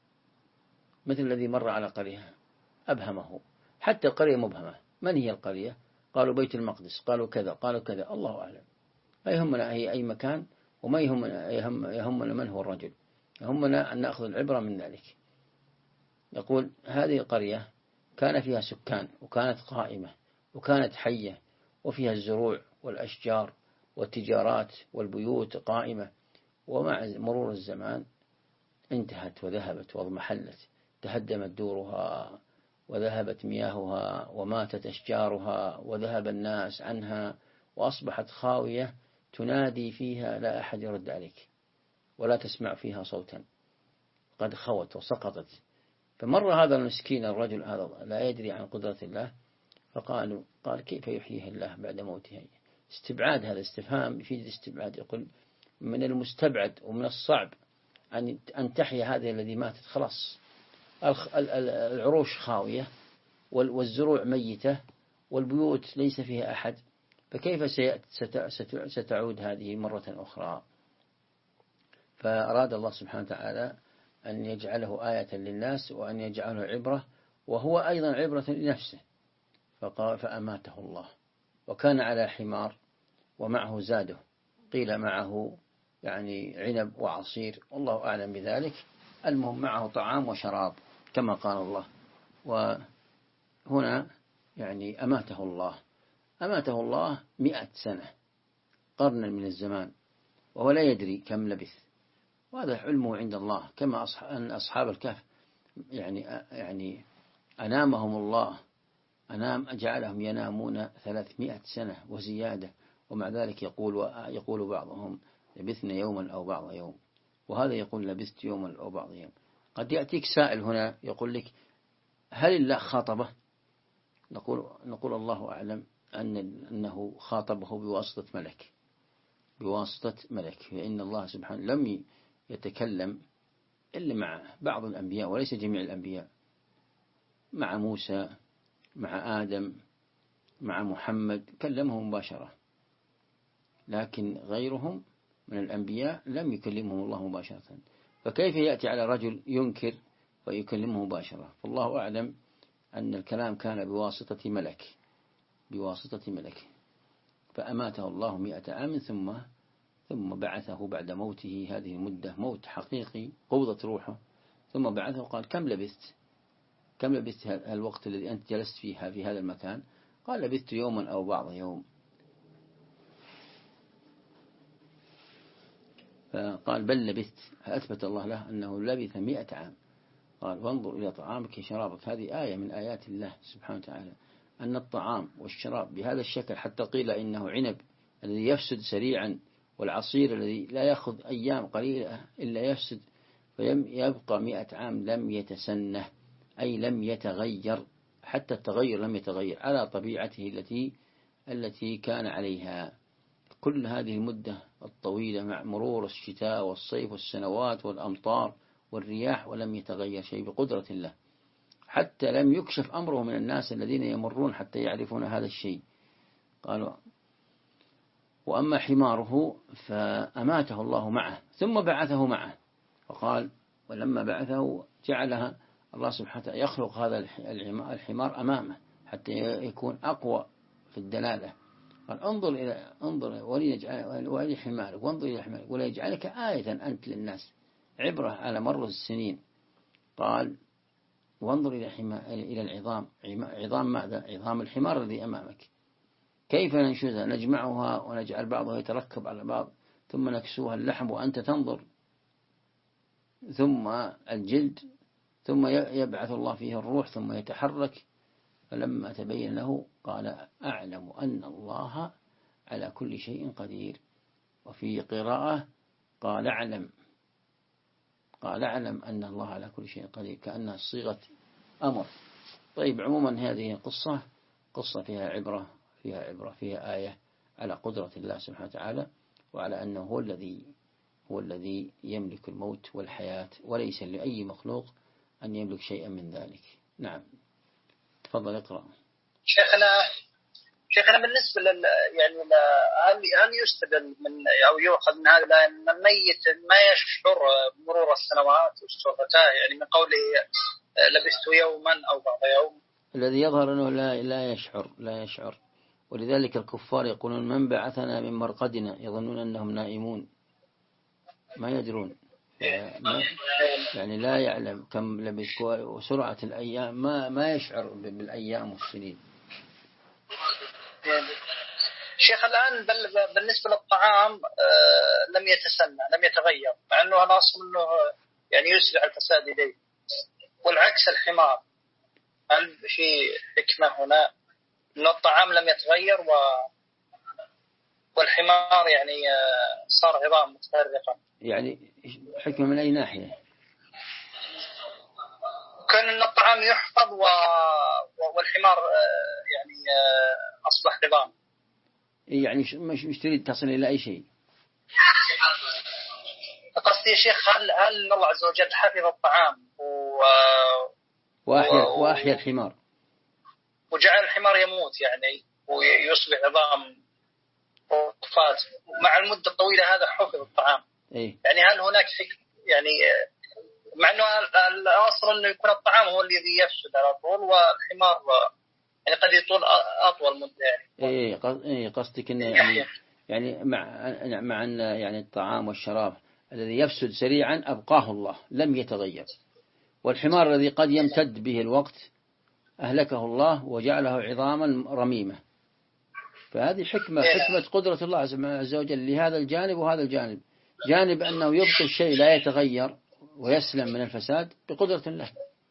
مثل الذي مر على قرية أبهمه، حتى القرية مبهمة. من هي القرية؟ قالوا بيت المقدس، قالوا كذا قالوا كذا، الله أعلم. لا يهمنا هي أي مكان، وما يهمنا من هو الرجل، يهمنا أن نأخذ العبرة من ذلك. يقول هذه القرية كان فيها سكان، وكانت قائمة، وكانت حية، وفيها الزروع والأشجار والتجارات والبيوت قائمة، ومع مرور الزمان انتهت وذهبت واضمحلت، تهدمت دورها وذهبت مياهها وماتت أشجارها وذهب الناس عنها، وأصبحت خاوية تنادي فيها لا أحد يرد عليك، ولا تسمع فيها صوتا، قد خوت وسقطت. فمر هذا المسكين الرجل هذا لا يدري عن قدرة الله، قال كيف يحييه الله بعد موته؟ استبعاد، هذا استفهام يفيد الاستبعاد. يقول من المستبعد ومن الصعب أن تحيا هذه الذي ماتت خلاص، العروش خاوية والزروع ميتة والبيوت ليس فيها أحد، فكيف ستعود هذه مرة أخرى؟ فأراد الله سبحانه وتعالى أن يجعله آية للناس، وأن يجعله عبرة، وهو أيضا عبرة لنفسه. فأماته الله، وكان على حمار ومعه زاده، قيل معه يعني عنب وعصير، والله أعلم بذلك. المهم معه طعام وشراب كما قال الله. وهنا يعني أماته الله 100 سنة، قرنا من الزمان، وهو لا يدري كم لبث، وهذا علمه عند الله. كما أن أصحاب الكهف يعني أنامهم الله، جعلهم ينامون 300 سنة وزيادة، ومع ذلك يقول بعضهم لبثنا يوما أو بعض يوم، وهذا يقول لبثت يوما أو بعض يوم. قد يأتيك سائل هنا يقول لك هل الله خاطبه؟ نقول الله أعلم أنه خاطبه بواسطة ملك، فإن الله سبحانه لم يتكلم إلا مع بعض الأنبياء وليس جميع الأنبياء، مع موسى، مع آدم، مع محمد كلمه مباشرة، لكن غيرهم من الأنبياء لم يكلمهم الله مباشرة. فكيف يأتي على رجل ينكر ويكلمه مباشرة؟ فالله أعلم أن الكلام كان بواسطة ملك. فأماته الله 100 عام ثم بعثه بعد موته، هذه المدة موت حقيقي، قبضة روحه، ثم بعثه قال كم لبثت الوقت الذي أنت جلست فيها في هذا المكان؟ قال لبثت يوما أو بعض يوم. فقال بل لبثت، أثبت الله له أنه لبث 100 عام. قال وانظر إلى طعامك شرابك. هذه آية من آيات الله سبحانه وتعالى، أن الطعام والشراب بهذا الشكل، حتى قيل إنه عنب الذي يفسد سريعا، والعصير الذي لا يأخذ أيام قليلة إلا يفسد، فيبقى 100 عام لم يتسنه، أي لم يتغير، حتى التغير لم يتغير على طبيعته التي كان عليها. كل هذه المدة الطويلة مع مرور الشتاء والصيف والسنوات والأمطار والرياح، ولم يتغير شيء بقدرة الله، حتى لم يكشف أمره من الناس الذين يمرون حتى يعرفون هذا الشيء. قالوا وأما حماره فأماته الله معه ثم بعثه معه. فقال ولما بعثه جعلها الله سبحانه وتعالى يخلق هذا الحمار أمامه حتى يكون أقوى في الدلالة قال انظر وإلى حمارك وانظر إلى حمارك ولا يجعلك آية أنت للناس عبرة على مر السنين. قال وانظر إلى العظام. عظام ماذا؟ عظام الحمار الذي أمامك، كيف ننشزها؟ نجمعها ونجعل بعضها يتركب على بعض ثم نكسوها اللحم وأنت تنظر، ثم الجلد، ثم يبعث الله فيه الروح ثم يتحرك. فلما تبين له قال أعلم أن الله على كل شيء قدير. وفي قراءة قال أعلم أن الله على كل شيء قدير، كأنها صيغة أمر. طيب عموما هذه قصة فيها آية على قدرة الله سبحانه وتعالى، وعلى أنه هو الذي يملك الموت والحياة، وليس لأي مخلوق أن يملك شيئا من ذلك. نعم تفضل اقرأ. شيخنا بالنسبة يعني هل يستدل من أو يؤخذ من هذا الآية أن الميت ما يشعر مرور السنوات وسرعتها، يعني من قوله لبثت يوما أو بعض يوم؟ الذي يظهر أنه لا يشعر، ولذلك الكفار يقولون من بعثنا من مرقدنا، يظنون أنهم نائمون ما يدرون، يعني لا يعلم كم لبث وسرعة الأيام، ما يشعر بالأيام والسنين. شيخ الآن بالنسبة للطعام لم يتغير، مع أنه أنا أصل أنه يعني يسرع الفساد إليه، والعكس الحمار. هل في حكمة هنا أن الطعام لم يتغير والحمار يعني صار عظام متفرقة؟ يعني حكمة من أي ناحية؟ كان أن الطعام يحفظ والحمار يعني أصبح عظام. يعني مش تريد تصل إلى أي شيء؟ قصدي يا شيخ هل الله عز وجل حفظ الطعام وأحيا الحمار وجعل الحمار يموت يعني ويصبح عظام وفات مع المدة الطويلة، هذا حفظ الطعام؟ إيه؟ يعني هل هناك فكر يعني مع أنه الأصل أنه يكون الطعام هو الذي يفسد على طول والحمار يعني قد يطول أطول مدة يعني. إيه قصدك إنه يعني مع أن يعني الطعام والشراب الذي يفسد سريعا أبقاه الله لم يتغير، والحمار الذي قد يمتد به الوقت أهلكه الله وجعله عظاما رميمة. فهذه حكمة قدرة الله عز وجل لهذا الجانب وهذا الجانب. جانب أنه يبقي الشيء لا يتغير ويسلم من الفساد بقدرة الله،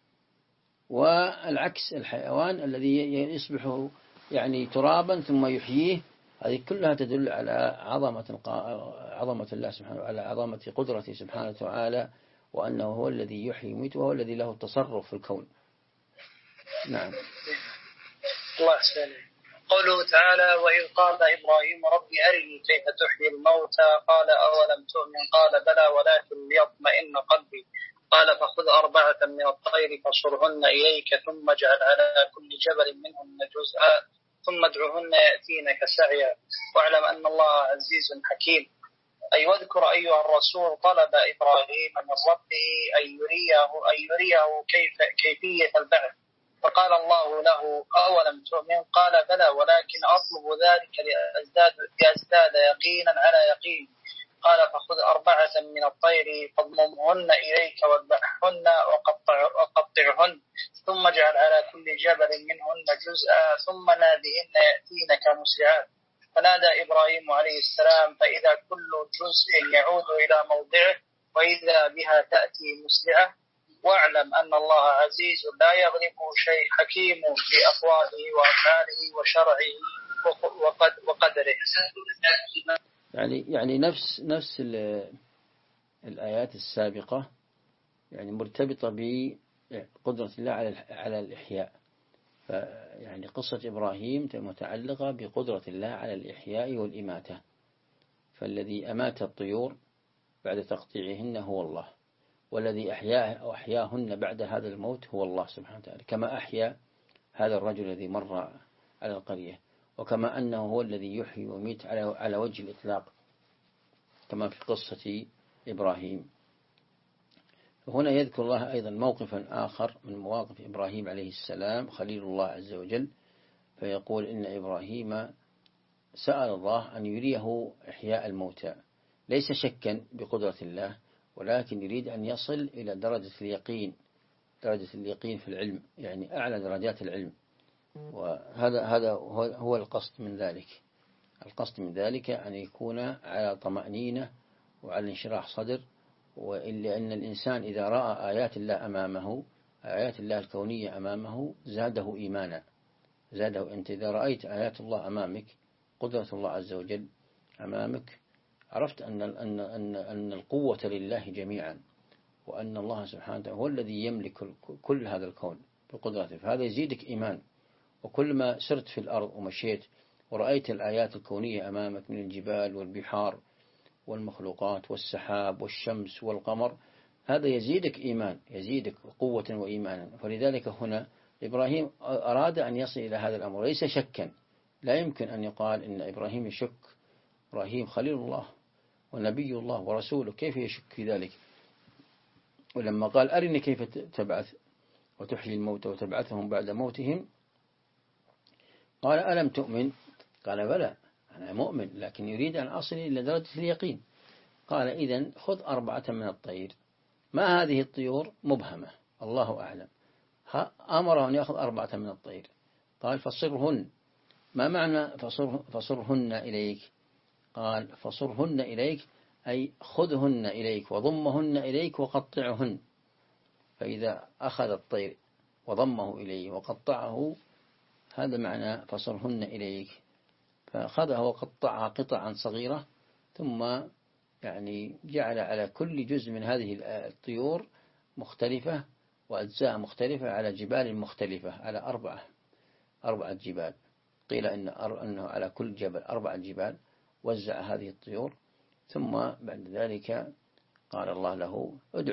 والعكس الحيوان الذي يصبح يعني ترابا ثم يحييه. هذه كلها تدل على عظمة الله سبحانه وعلى عظمة قدرته سبحانه وتعالى، وأنه هو الذي يحيي ويميت وهو الذي له التصرف في الكون. نعم. الله يسلمك. قوله تعالى وإذ قال إبراهيم ربي أرني كيف تحيي الموتى قال أولم تؤمن قال بلى ولكن ليطمئن قلبي قال فخذ 4 من الطير فصرهن إليك ثم اجعل على كل جبل منهن جزءا ثم ادعهن يأتينك سعيا واعلم أن الله عزيز حكيم. أي واذكر أيها الرسول طلب إبراهيم من ربه أن يريه كيفية البعث، فقال الله له أولم تؤمن قال بلى ولكن أطلب ذلك لأزداد يقينا على يقين قال فخذ 4 من الطير فاضممهن إليك واذبحهن وقطعهن ثم اجعل على كل جبل منهن جزءا ثم نادهن يأتينك مسرعات. فنادى إبراهيم عليه السلام فإذا كل جزء يعود إلى موضعه وإذا بها تأتي مسرعة. واعلم أن الله عزيز لا يغلبه شيء حكيم في أقواله وأفعاله وشرعه وقدره. يعني نفس الآيات السابقة يعني مرتبطة بقدرة الله على الإحياء. يعني قصة إبراهيم متعلقة بقدرة الله على الإحياء والإماتة، فالذي أمات الطيور بعد تقطيعهن هو الله، والذي أحياهن بعد هذا الموت هو الله سبحانه وتعالى، كما أحيا هذا الرجل الذي مر على القرية، وكما أنه هو الذي يحيي ويميت على وجه الإطلاق كما في قصة إبراهيم. هنا يذكر الله أيضا موقفا آخر من مواقف إبراهيم عليه السلام خليل الله عز وجل، فيقول إن إبراهيم سأل الله أن يريه إحياء الموتى، ليس شكا بقدرة الله، ولكن يريد أن يصل إلى درجة اليقين، درجة اليقين في العلم، يعني أعلى درجات العلم. وهذا هو القصد من ذلك. القصد من ذلك أن يكون على طمأنينة وعلى انشراح صدر. وإلا أن الإنسان إذا رأى آيات الله أمامه، آيات الله الكونية أمامه، زاده إيمانا، زاده. أنت إذا رأيت آيات الله أمامك، قدرة الله عز وجل أمامك، عرفت أن القوة لله جميعا، وأن الله سبحانه وتعالى هو الذي يملك كل هذا الكون بقدرته، فهذا يزيدك إيمان. وكل ما سرت في الأرض ومشيت ورأيت الآيات الكونية أمامك من الجبال والبحار والمخلوقات والسحاب والشمس والقمر، هذا يزيدك إيمان، يزيدك قوة وإيمانا. فلذلك هنا إبراهيم أراد أن يصل إلى هذا الأمر، ليس شكا. لا يمكن أن يقال إن إبراهيم يشك. إبراهيم خليل الله ونبي الله ورسوله، كيف يشك في ذلك؟ ولما قال أرني كيف تبعث وتحيي الموتى وتبعثهم بعد موتهم، قال ألم تؤمن؟ قال بلى أنا مؤمن، لكن يريد أن أصل إلى درجة اليقين. قال إذن خذ 4 من الطير. ما هذه الطيور؟ مبهمة، الله أعلم. أمره أن يأخذ 4 من الطير. قال فصرهن. ما معنى فصرهن إليك؟ قال فصرهن إليك أي خذهن إليك وضمهن إليك وقطعهن. فإذا أخذ الطير وضمه إليه وقطعه، هذا معنى فصرهن إليك. فأخذها وقطعها قطعا صغيرة، ثم يعني جعل على كل جزء من هذه الطيور مختلفة وأجزاء مختلفة على جبال مختلفة، على 4 جبال. قيل أنه على كل جبل 4 جبال، وزع هذه الطيور. ثم بعد ذلك قال الله له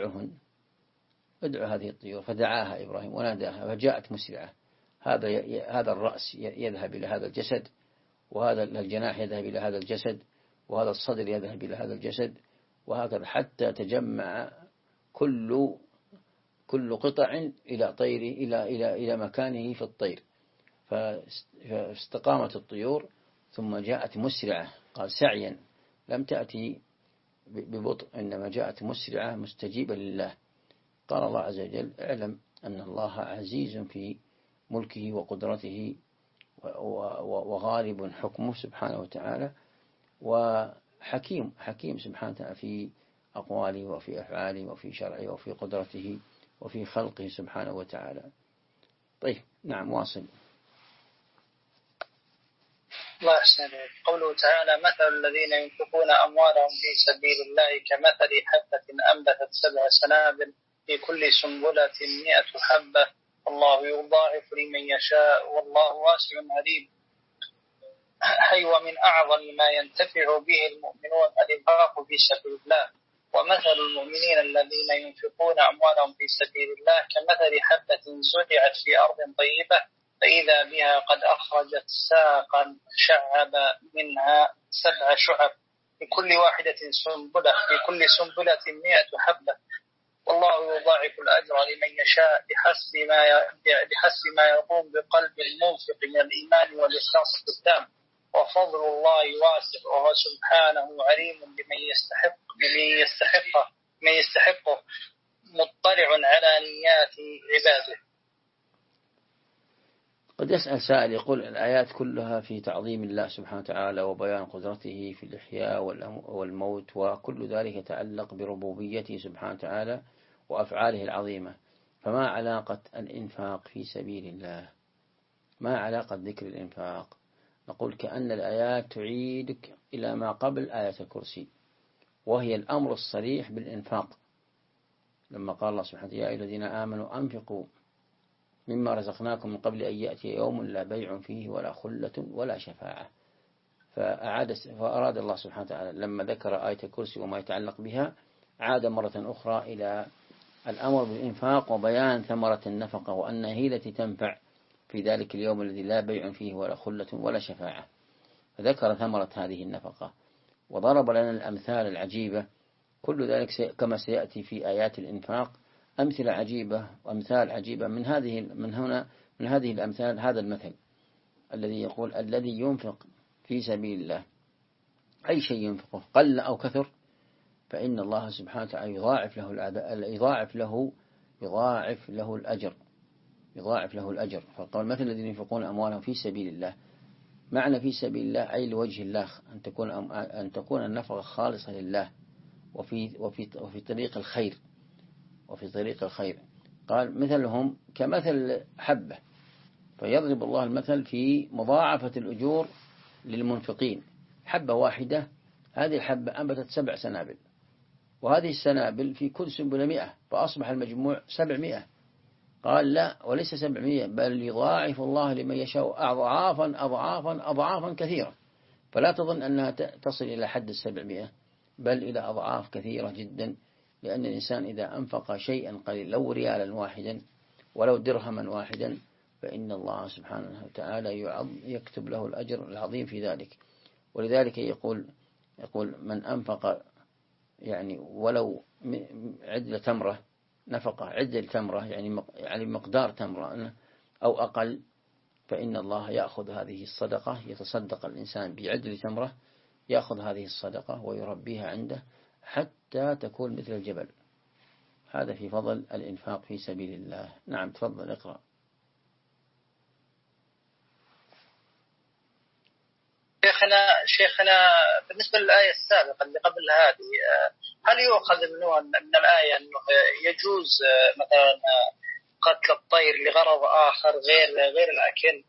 ادعو هذه الطيور. فدعاها إبراهيم وناداها فجاءت مسرعة. هذا الرأس يذهب إلى هذا الجسد، وهذا الجناح يذهب إلى هذا الجسد، وهذا الصدر يذهب إلى هذا الجسد، وهكذا حتى تجمع كل قطع إلى طير إلى مكانه في الطير. فاستقامت الطيور ثم جاءت مسرعة. قال سعيا، لم تأتي ببطء، إنما جاءت مسرعة مستجيبة لله. قال الله عز وجل اعلم أن الله عزيز في ملكه وقدرته وغالب حكمه سبحانه وتعالى، وحكيم سبحانه وتعالى في أقواله وفي أفعاله وفي شرعه وفي قدرته وفي خلقه سبحانه وتعالى. طيب نعم، واصل. الله يحسن. قوله تعالى مثل الذين ينفقون أموالهم في سبيل الله كمثل حبة أنبتت 7 سنابل في كل سنبلة 100 حبة الله يضاعف لمن يشاء والله واسع عليم. ومن أعظم ما ينتفع به المؤمنون الإنفاق في سبيل الله. ومثل المؤمنين الذين ينفقون أموالهم في سبيل الله كمثل حبة زرعت في أرض طيبة فإذا بها قد أخرجت ساقا شعب منها 7 شعب في كل واحدة سنبلة، في كل سنبلة 100 حبة والله يضاعف الأجر لمن يشاء بحسب ما يقوم بقلب المنفق من الإيمان والإخلاص التام. وفضل الله واسع وهو سبحانه عليم بمن يستحقه مطلع على نيات عباده. قد يسأل سائل يقول الآيات كلها في تعظيم الله سبحانه وتعالى وبيان قدرته في الإحياء والموت، وكل ذلك يتعلق بربوبيته سبحانه وتعالى وأفعاله العظيمة، فما علاقة الإنفاق في سبيل الله؟ ما علاقة ذكر الإنفاق؟ نقول كأن الآيات تعيدك إلى ما قبل آية الكرسي، وهي الأمر الصريح بالإنفاق. لما قال الله سبحانه وتعالى يا أيها الذين آمنوا أنفقوا مما رزقناكم من قبل أن يأتي يوم لا بيع فيه ولا خلة ولا شفاعة. فأراد الله سبحانه وتعالى لما ذكر آية الكرسي وما يتعلق بها، عاد مرة أخرى إلى الأمر بالإنفاق وبيان ثمرة النفقة، وأن هي التي تنفع في ذلك اليوم الذي لا بيع فيه ولا خلة ولا شفاعة. فذكر ثمرة هذه النفقة وضرب لنا الأمثال العجيبة. كل ذلك كما سيأتي في آيات الإنفاق أمثلة عجيبة وأمثال عجيبة. من هذه الأمثال هذا المثل الذي يقول الذي ينفق في سبيل الله أي شيء ينفقه قل أو كثر فإن الله سبحانه وتعالى يضاعف له الأجر. فقال مثل الذين ينفقون أموالهم في سبيل الله، معنى في سبيل الله أي لوجه الله، أن تكون النفقة خالصة لله وفي طريق الخير قال مثلهم كمثل حبة، فيضرب الله المثل في مضاعفة الأجور للمنفقين. حبة واحدة، هذه الحبة أنبتت 7 سنابل، وهذه السنابل في كل سنبلة 100، فأصبح المجموع 700. قال لا، وليس 700، بل يضاعف الله لمن يشاء أضعافا كثيرة. فلا تظن أنها تصل إلى حد 700، بل إلى أضعاف كثيرة جدا. لأن الإنسان إذا أنفق شيئا قليلا، لو ريالا واحدا ولو درهما واحدا، فإن الله سبحانه وتعالى يكتب له الأجر العظيم في ذلك. ولذلك يقول من أنفق يعني ولو عدل تمرة، نفقة عدل تمرة يعني مقدار تمرة أو أقل، فإن الله يأخذ هذه الصدقة، يتصدق الإنسان بعدل تمرة، يأخذ هذه الصدقة ويربيها عنده حتى تكون مثل الجبل. هذا في فضل الإنفاق في سبيل الله. نعم، تفضل اقرأ. شيخنا بالنسبة للآية السابقة اللي قبل هذه، هل يؤخذ من الآية أنه يجوز مثلا قتل الطير لغرض آخر غير الأكل؟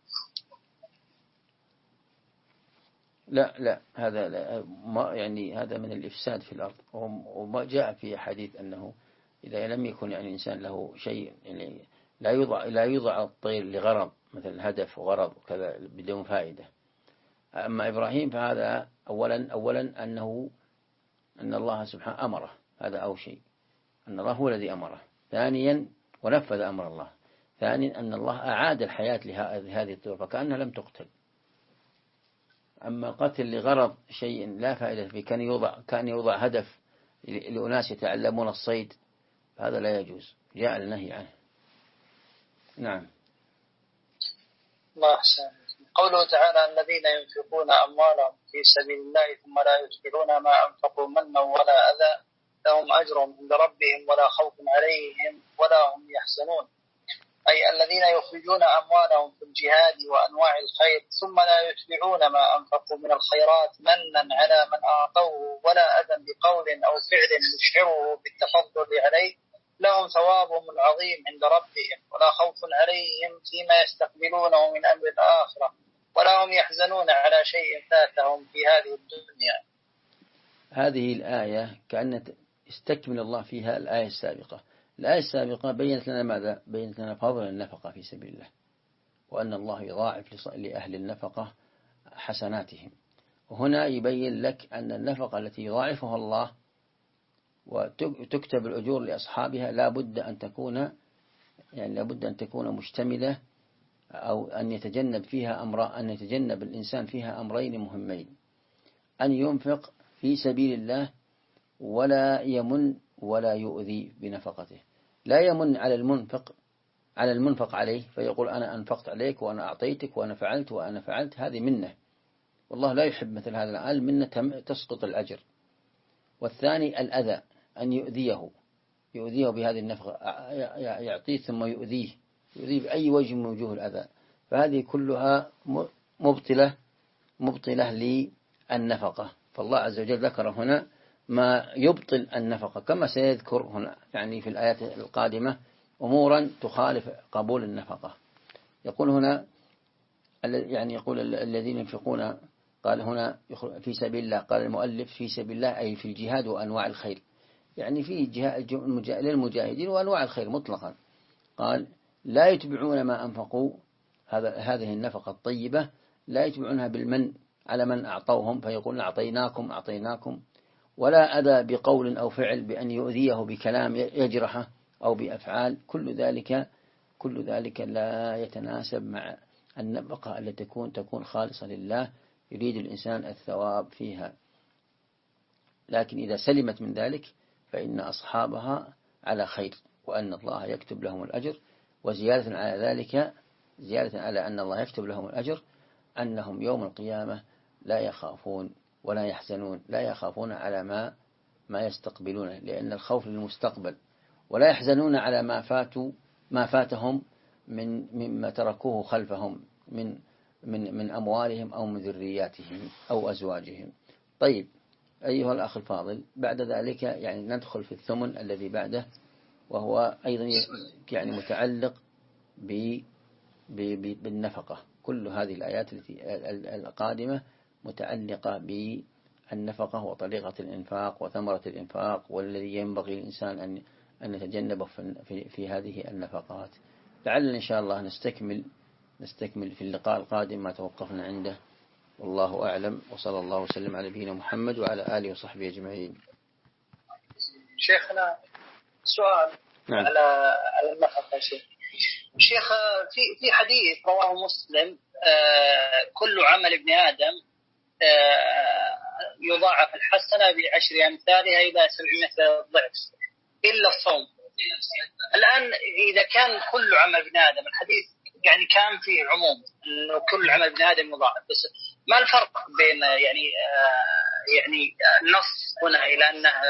لا، هذا يعني هذا من الإفساد في الأرض. وما جاء في حديث أنه إذا لم يكن إنسان له شيء لا يوضع الطير لغرض مثل هدف وغرض وكذا بدون فائدة. أما إبراهيم فهذا أولا أن الله سبحانه أمره، هذا أول شيء، أن الله هو الذي أمره. ثانيا ونفذ أمر الله. ثانيا أن الله أعاد الحياة لهذه الطيور فكأنها لم تقتل. أما قتل لغرض شيء لا فائدة فيه، كان يوضع هدف لأناس يتعلمون الصيد، هذا لا يجوز، جاء النهي عنه. نعم. الله أحسن. قوله تعالى الذين ينفقون أموالهم في سبيل الله ثم لا يتبعون ما أنفقوا منا ولا أذى لهم أجرهم عند ربهم ولا خوف عليهم ولا هم يحزنون، أي الذين يخرجون أموالهم في الجهاد وأنواع الخير ثم لا يتبعون ما أنفقوا من الخيرات منا على من أعطوه ولا أذى بقول أو فعل يشعره بالتفضل عليه، لهم ثوابهم العظيم عند ربهم ولا خوف عليهم فيما يستقبلونه من أمر الآخرة ولا هم يحزنون على شيء فاتهم في هذه الدنيا. هذه الآية كأن استكمل الله فيها الآية السابقة. الآية السابقة بيّنت لنا ماذا؟ بيّنت لنا فضل النفقة في سبيل الله، وأن الله يضاعف لأهل النفقة حسناتهم. وهنا يبين لك أن النفقة التي يضاعفها الله وتكتب الأجور لأصحابها لابد أن تكون مشتملة، أو أن يتجنب الإنسان فيها أمرين مهمين: أن ينفق في سبيل الله ولا يمن ولا يؤذي بنفقته. لا يمن على المنفق عليه فيقول أنا أنفقت عليك وأنا أعطيتك وأنا فعلت، هذه منة، والله لا يحب مثل هذا المنة، تسقط الأجر. والثاني الأذى، أن يؤذيه بهذه النفقة، يعطيه ثم يؤذيه بأي وجه من وجوه الأذى، فهذه كلها مبطلة للنفقة. فالله عز وجل ذكر هنا ما يبطل النفقة، كما سيذكر هنا يعني في الآيات القادمة أمورا تخالف قبول النفقة. يقول هنا يقول الذين ينفقون، قال هنا في سبيل الله، قال المؤلف في سبيل الله أي في الجهاد وأنواع الخير، يعني في للمجاهدين وأنواع الخير مطلقا. قال لا يتبعون ما أنفقوا، هذه النفقة الطيبة لا يتبعونها بالمن على من أعطوهم فيقولون أعطيناكم، ولا أذى بقول أو فعل بأن يؤذيه بكلام يجرحه أو بأفعال، كل ذلك لا يتناسب مع النفقة التي تكون خالصة لله، يريد الإنسان الثواب فيها. لكن إذا سلمت من ذلك فإن أصحابها على خير، وأن الله يكتب لهم الأجر. وزيادة على ذلك، زيادة على أن الله يكتب لهم الأجر، أنهم يوم القيامة لا يخافون ولا يحزنون، لا يخافون على ما يستقبلونه لأن الخوف للمستقبل، ولا يحزنون على ما فاتهم مما تركوه خلفهم من أموالهم أو من ذرياتهم أو أزواجهم. طيب أيها الأخ الفاضل، بعد ذلك يعني ندخل في الثمن الذي بعده، وهو أيضا يعني متعلق بالنفقة. كل هذه الآيات القادمة متعلقة بالنفقة وطريقة الإنفاق وثمرة الإنفاق، والذي ينبغي الإنسان أن يتجنبه في هذه النفقات. لعل إن شاء الله نستكمل في اللقاء القادم ما توقفنا عنده، والله أعلم، وصلى الله وسلم على نبينا محمد وعلى آله وصحبه أجمعين. شيخنا سؤال. نعم. على النفقة شيخ، في حديث رواه مسلم كل عمل ابن آدم يضاعف الحسنة ب10 أمثالها إلى 700 ضعف إلا الصوم. الآن إذا كان كل عمل ابن آدم، الحديث يعني كان فيه عموم إنه كل عمل ابن آدم يضاعف، بس ما الفرق بين يعني النص هنا إلى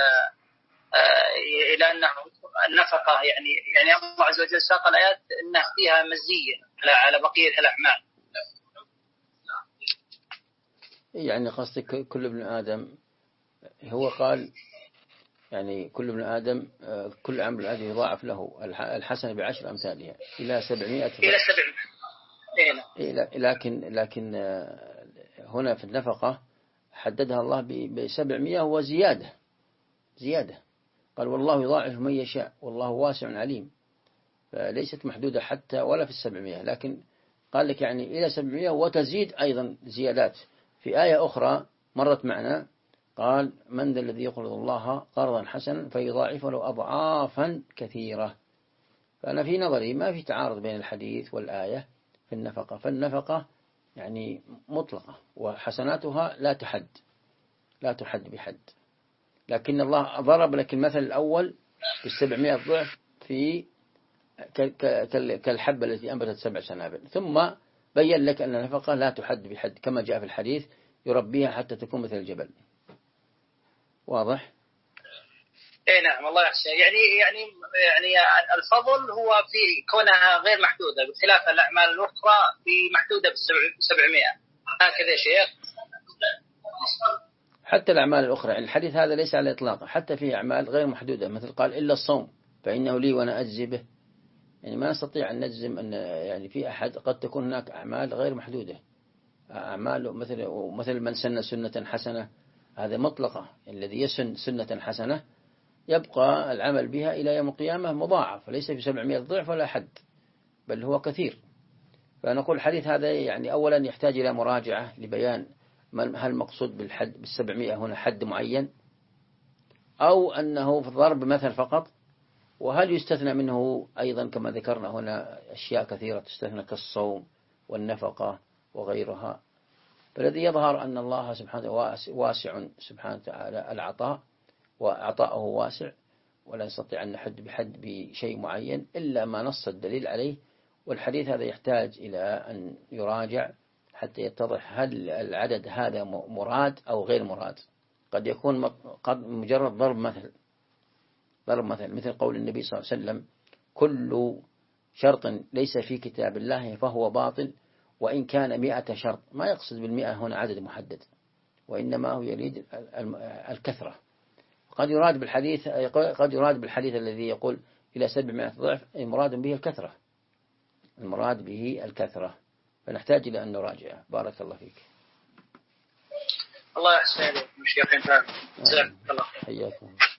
أنه النفقة يعني الله عز وجل ساق الآيات أنه فيها مزية على بقية الأعمال. يعني قصدك كل ابن آدم، هو قال يعني كل ابن آدم كل عمل الذي يضاعف له الحسنة ب10 أمثالها إلى 700. لكن هنا في النفقة حددها الله ب700 وزيادة. قال والله يضاعف من يشاء والله واسع عليم، فليست محدودة حتى ولا في 700، لكن قال لك يعني إلى 700 وتزيد أيضا زيادات. في آية أخرى مرت معنا قال من ذا الذي يقرض الله قرضا حسنا فيضاعفه له أضعافا كثيرة. فأنا في نظري ما في تعارض بين الحديث والآية في النفقة، فالنفقة يعني مطلقة وحسناتها لا تحد بحد، لكن الله ضرب لك المثل الأول ب700 ضعف في كالحبة التي أنبتت 7 سنابل، ثم بين لك أن النفقة لا تحد بحد كما جاء في الحديث يربيها حتى تكون مثل الجبل. واضح؟ اي نعم، الله يحسن. يعني الفضل هو في كونها غير محدودة، بخلاف الأعمال الأخرى بمحدودة ب700. هكذا يا شيخ. حتى الأعمال الأخرى يعني الحديث هذا ليس على إطلاقه، حتى في أعمال غير محدودة، مثل قال إلا الصوم فإنه لي وأنا أجزي به. يعني ما نستطيع أن نجزم أن يعني في أحد، قد تكون هناك أعمال غير محدودة، أعمال مثل من سن سنة حسنة، هذا مطلقة، الذي يسن سنة حسنة يبقى العمل بها إلى يوم القيامة مضاعف، فليس في 700 ضعف ولا حد، بل هو كثير. فنقول الحديث هذا يعني أولا يحتاج إلى مراجعة لبيان هل مقصود بالحد بال700 هنا حد معين، أو أنه في ضرب مثل فقط، وهل يستثنى منه أيضا كما ذكرنا هنا أشياء كثيرة تستثنى كالصوم والنفقة وغيرها. فالذي يظهر أن الله سبحانه واسع سبحانه وتعالى العطاء، وعطاءه واسع، ولا نستطيع أن نحد بحد بشيء معين إلا ما نص الدليل عليه. والحديث هذا يحتاج إلى أن يراجع حتى يتضح هل العدد هذا مراد أو غير مراد. قد يكون مجرد ضرب مثل قول النبي صلى الله عليه وسلم كل شرط ليس في كتاب الله فهو باطل وإن كان 100 شرط. ما يقصد بال100 هنا عدد محدد، وإنما هو يريد الكثرة. قد يراد بالحديث الذي يقول إلى 700 ضعف المراد به الكثرة. فنحتاج إلى أن نراجع. بارك الله فيك. الله يحسن عليكم شيخ. جزاك الله خير. حياكم.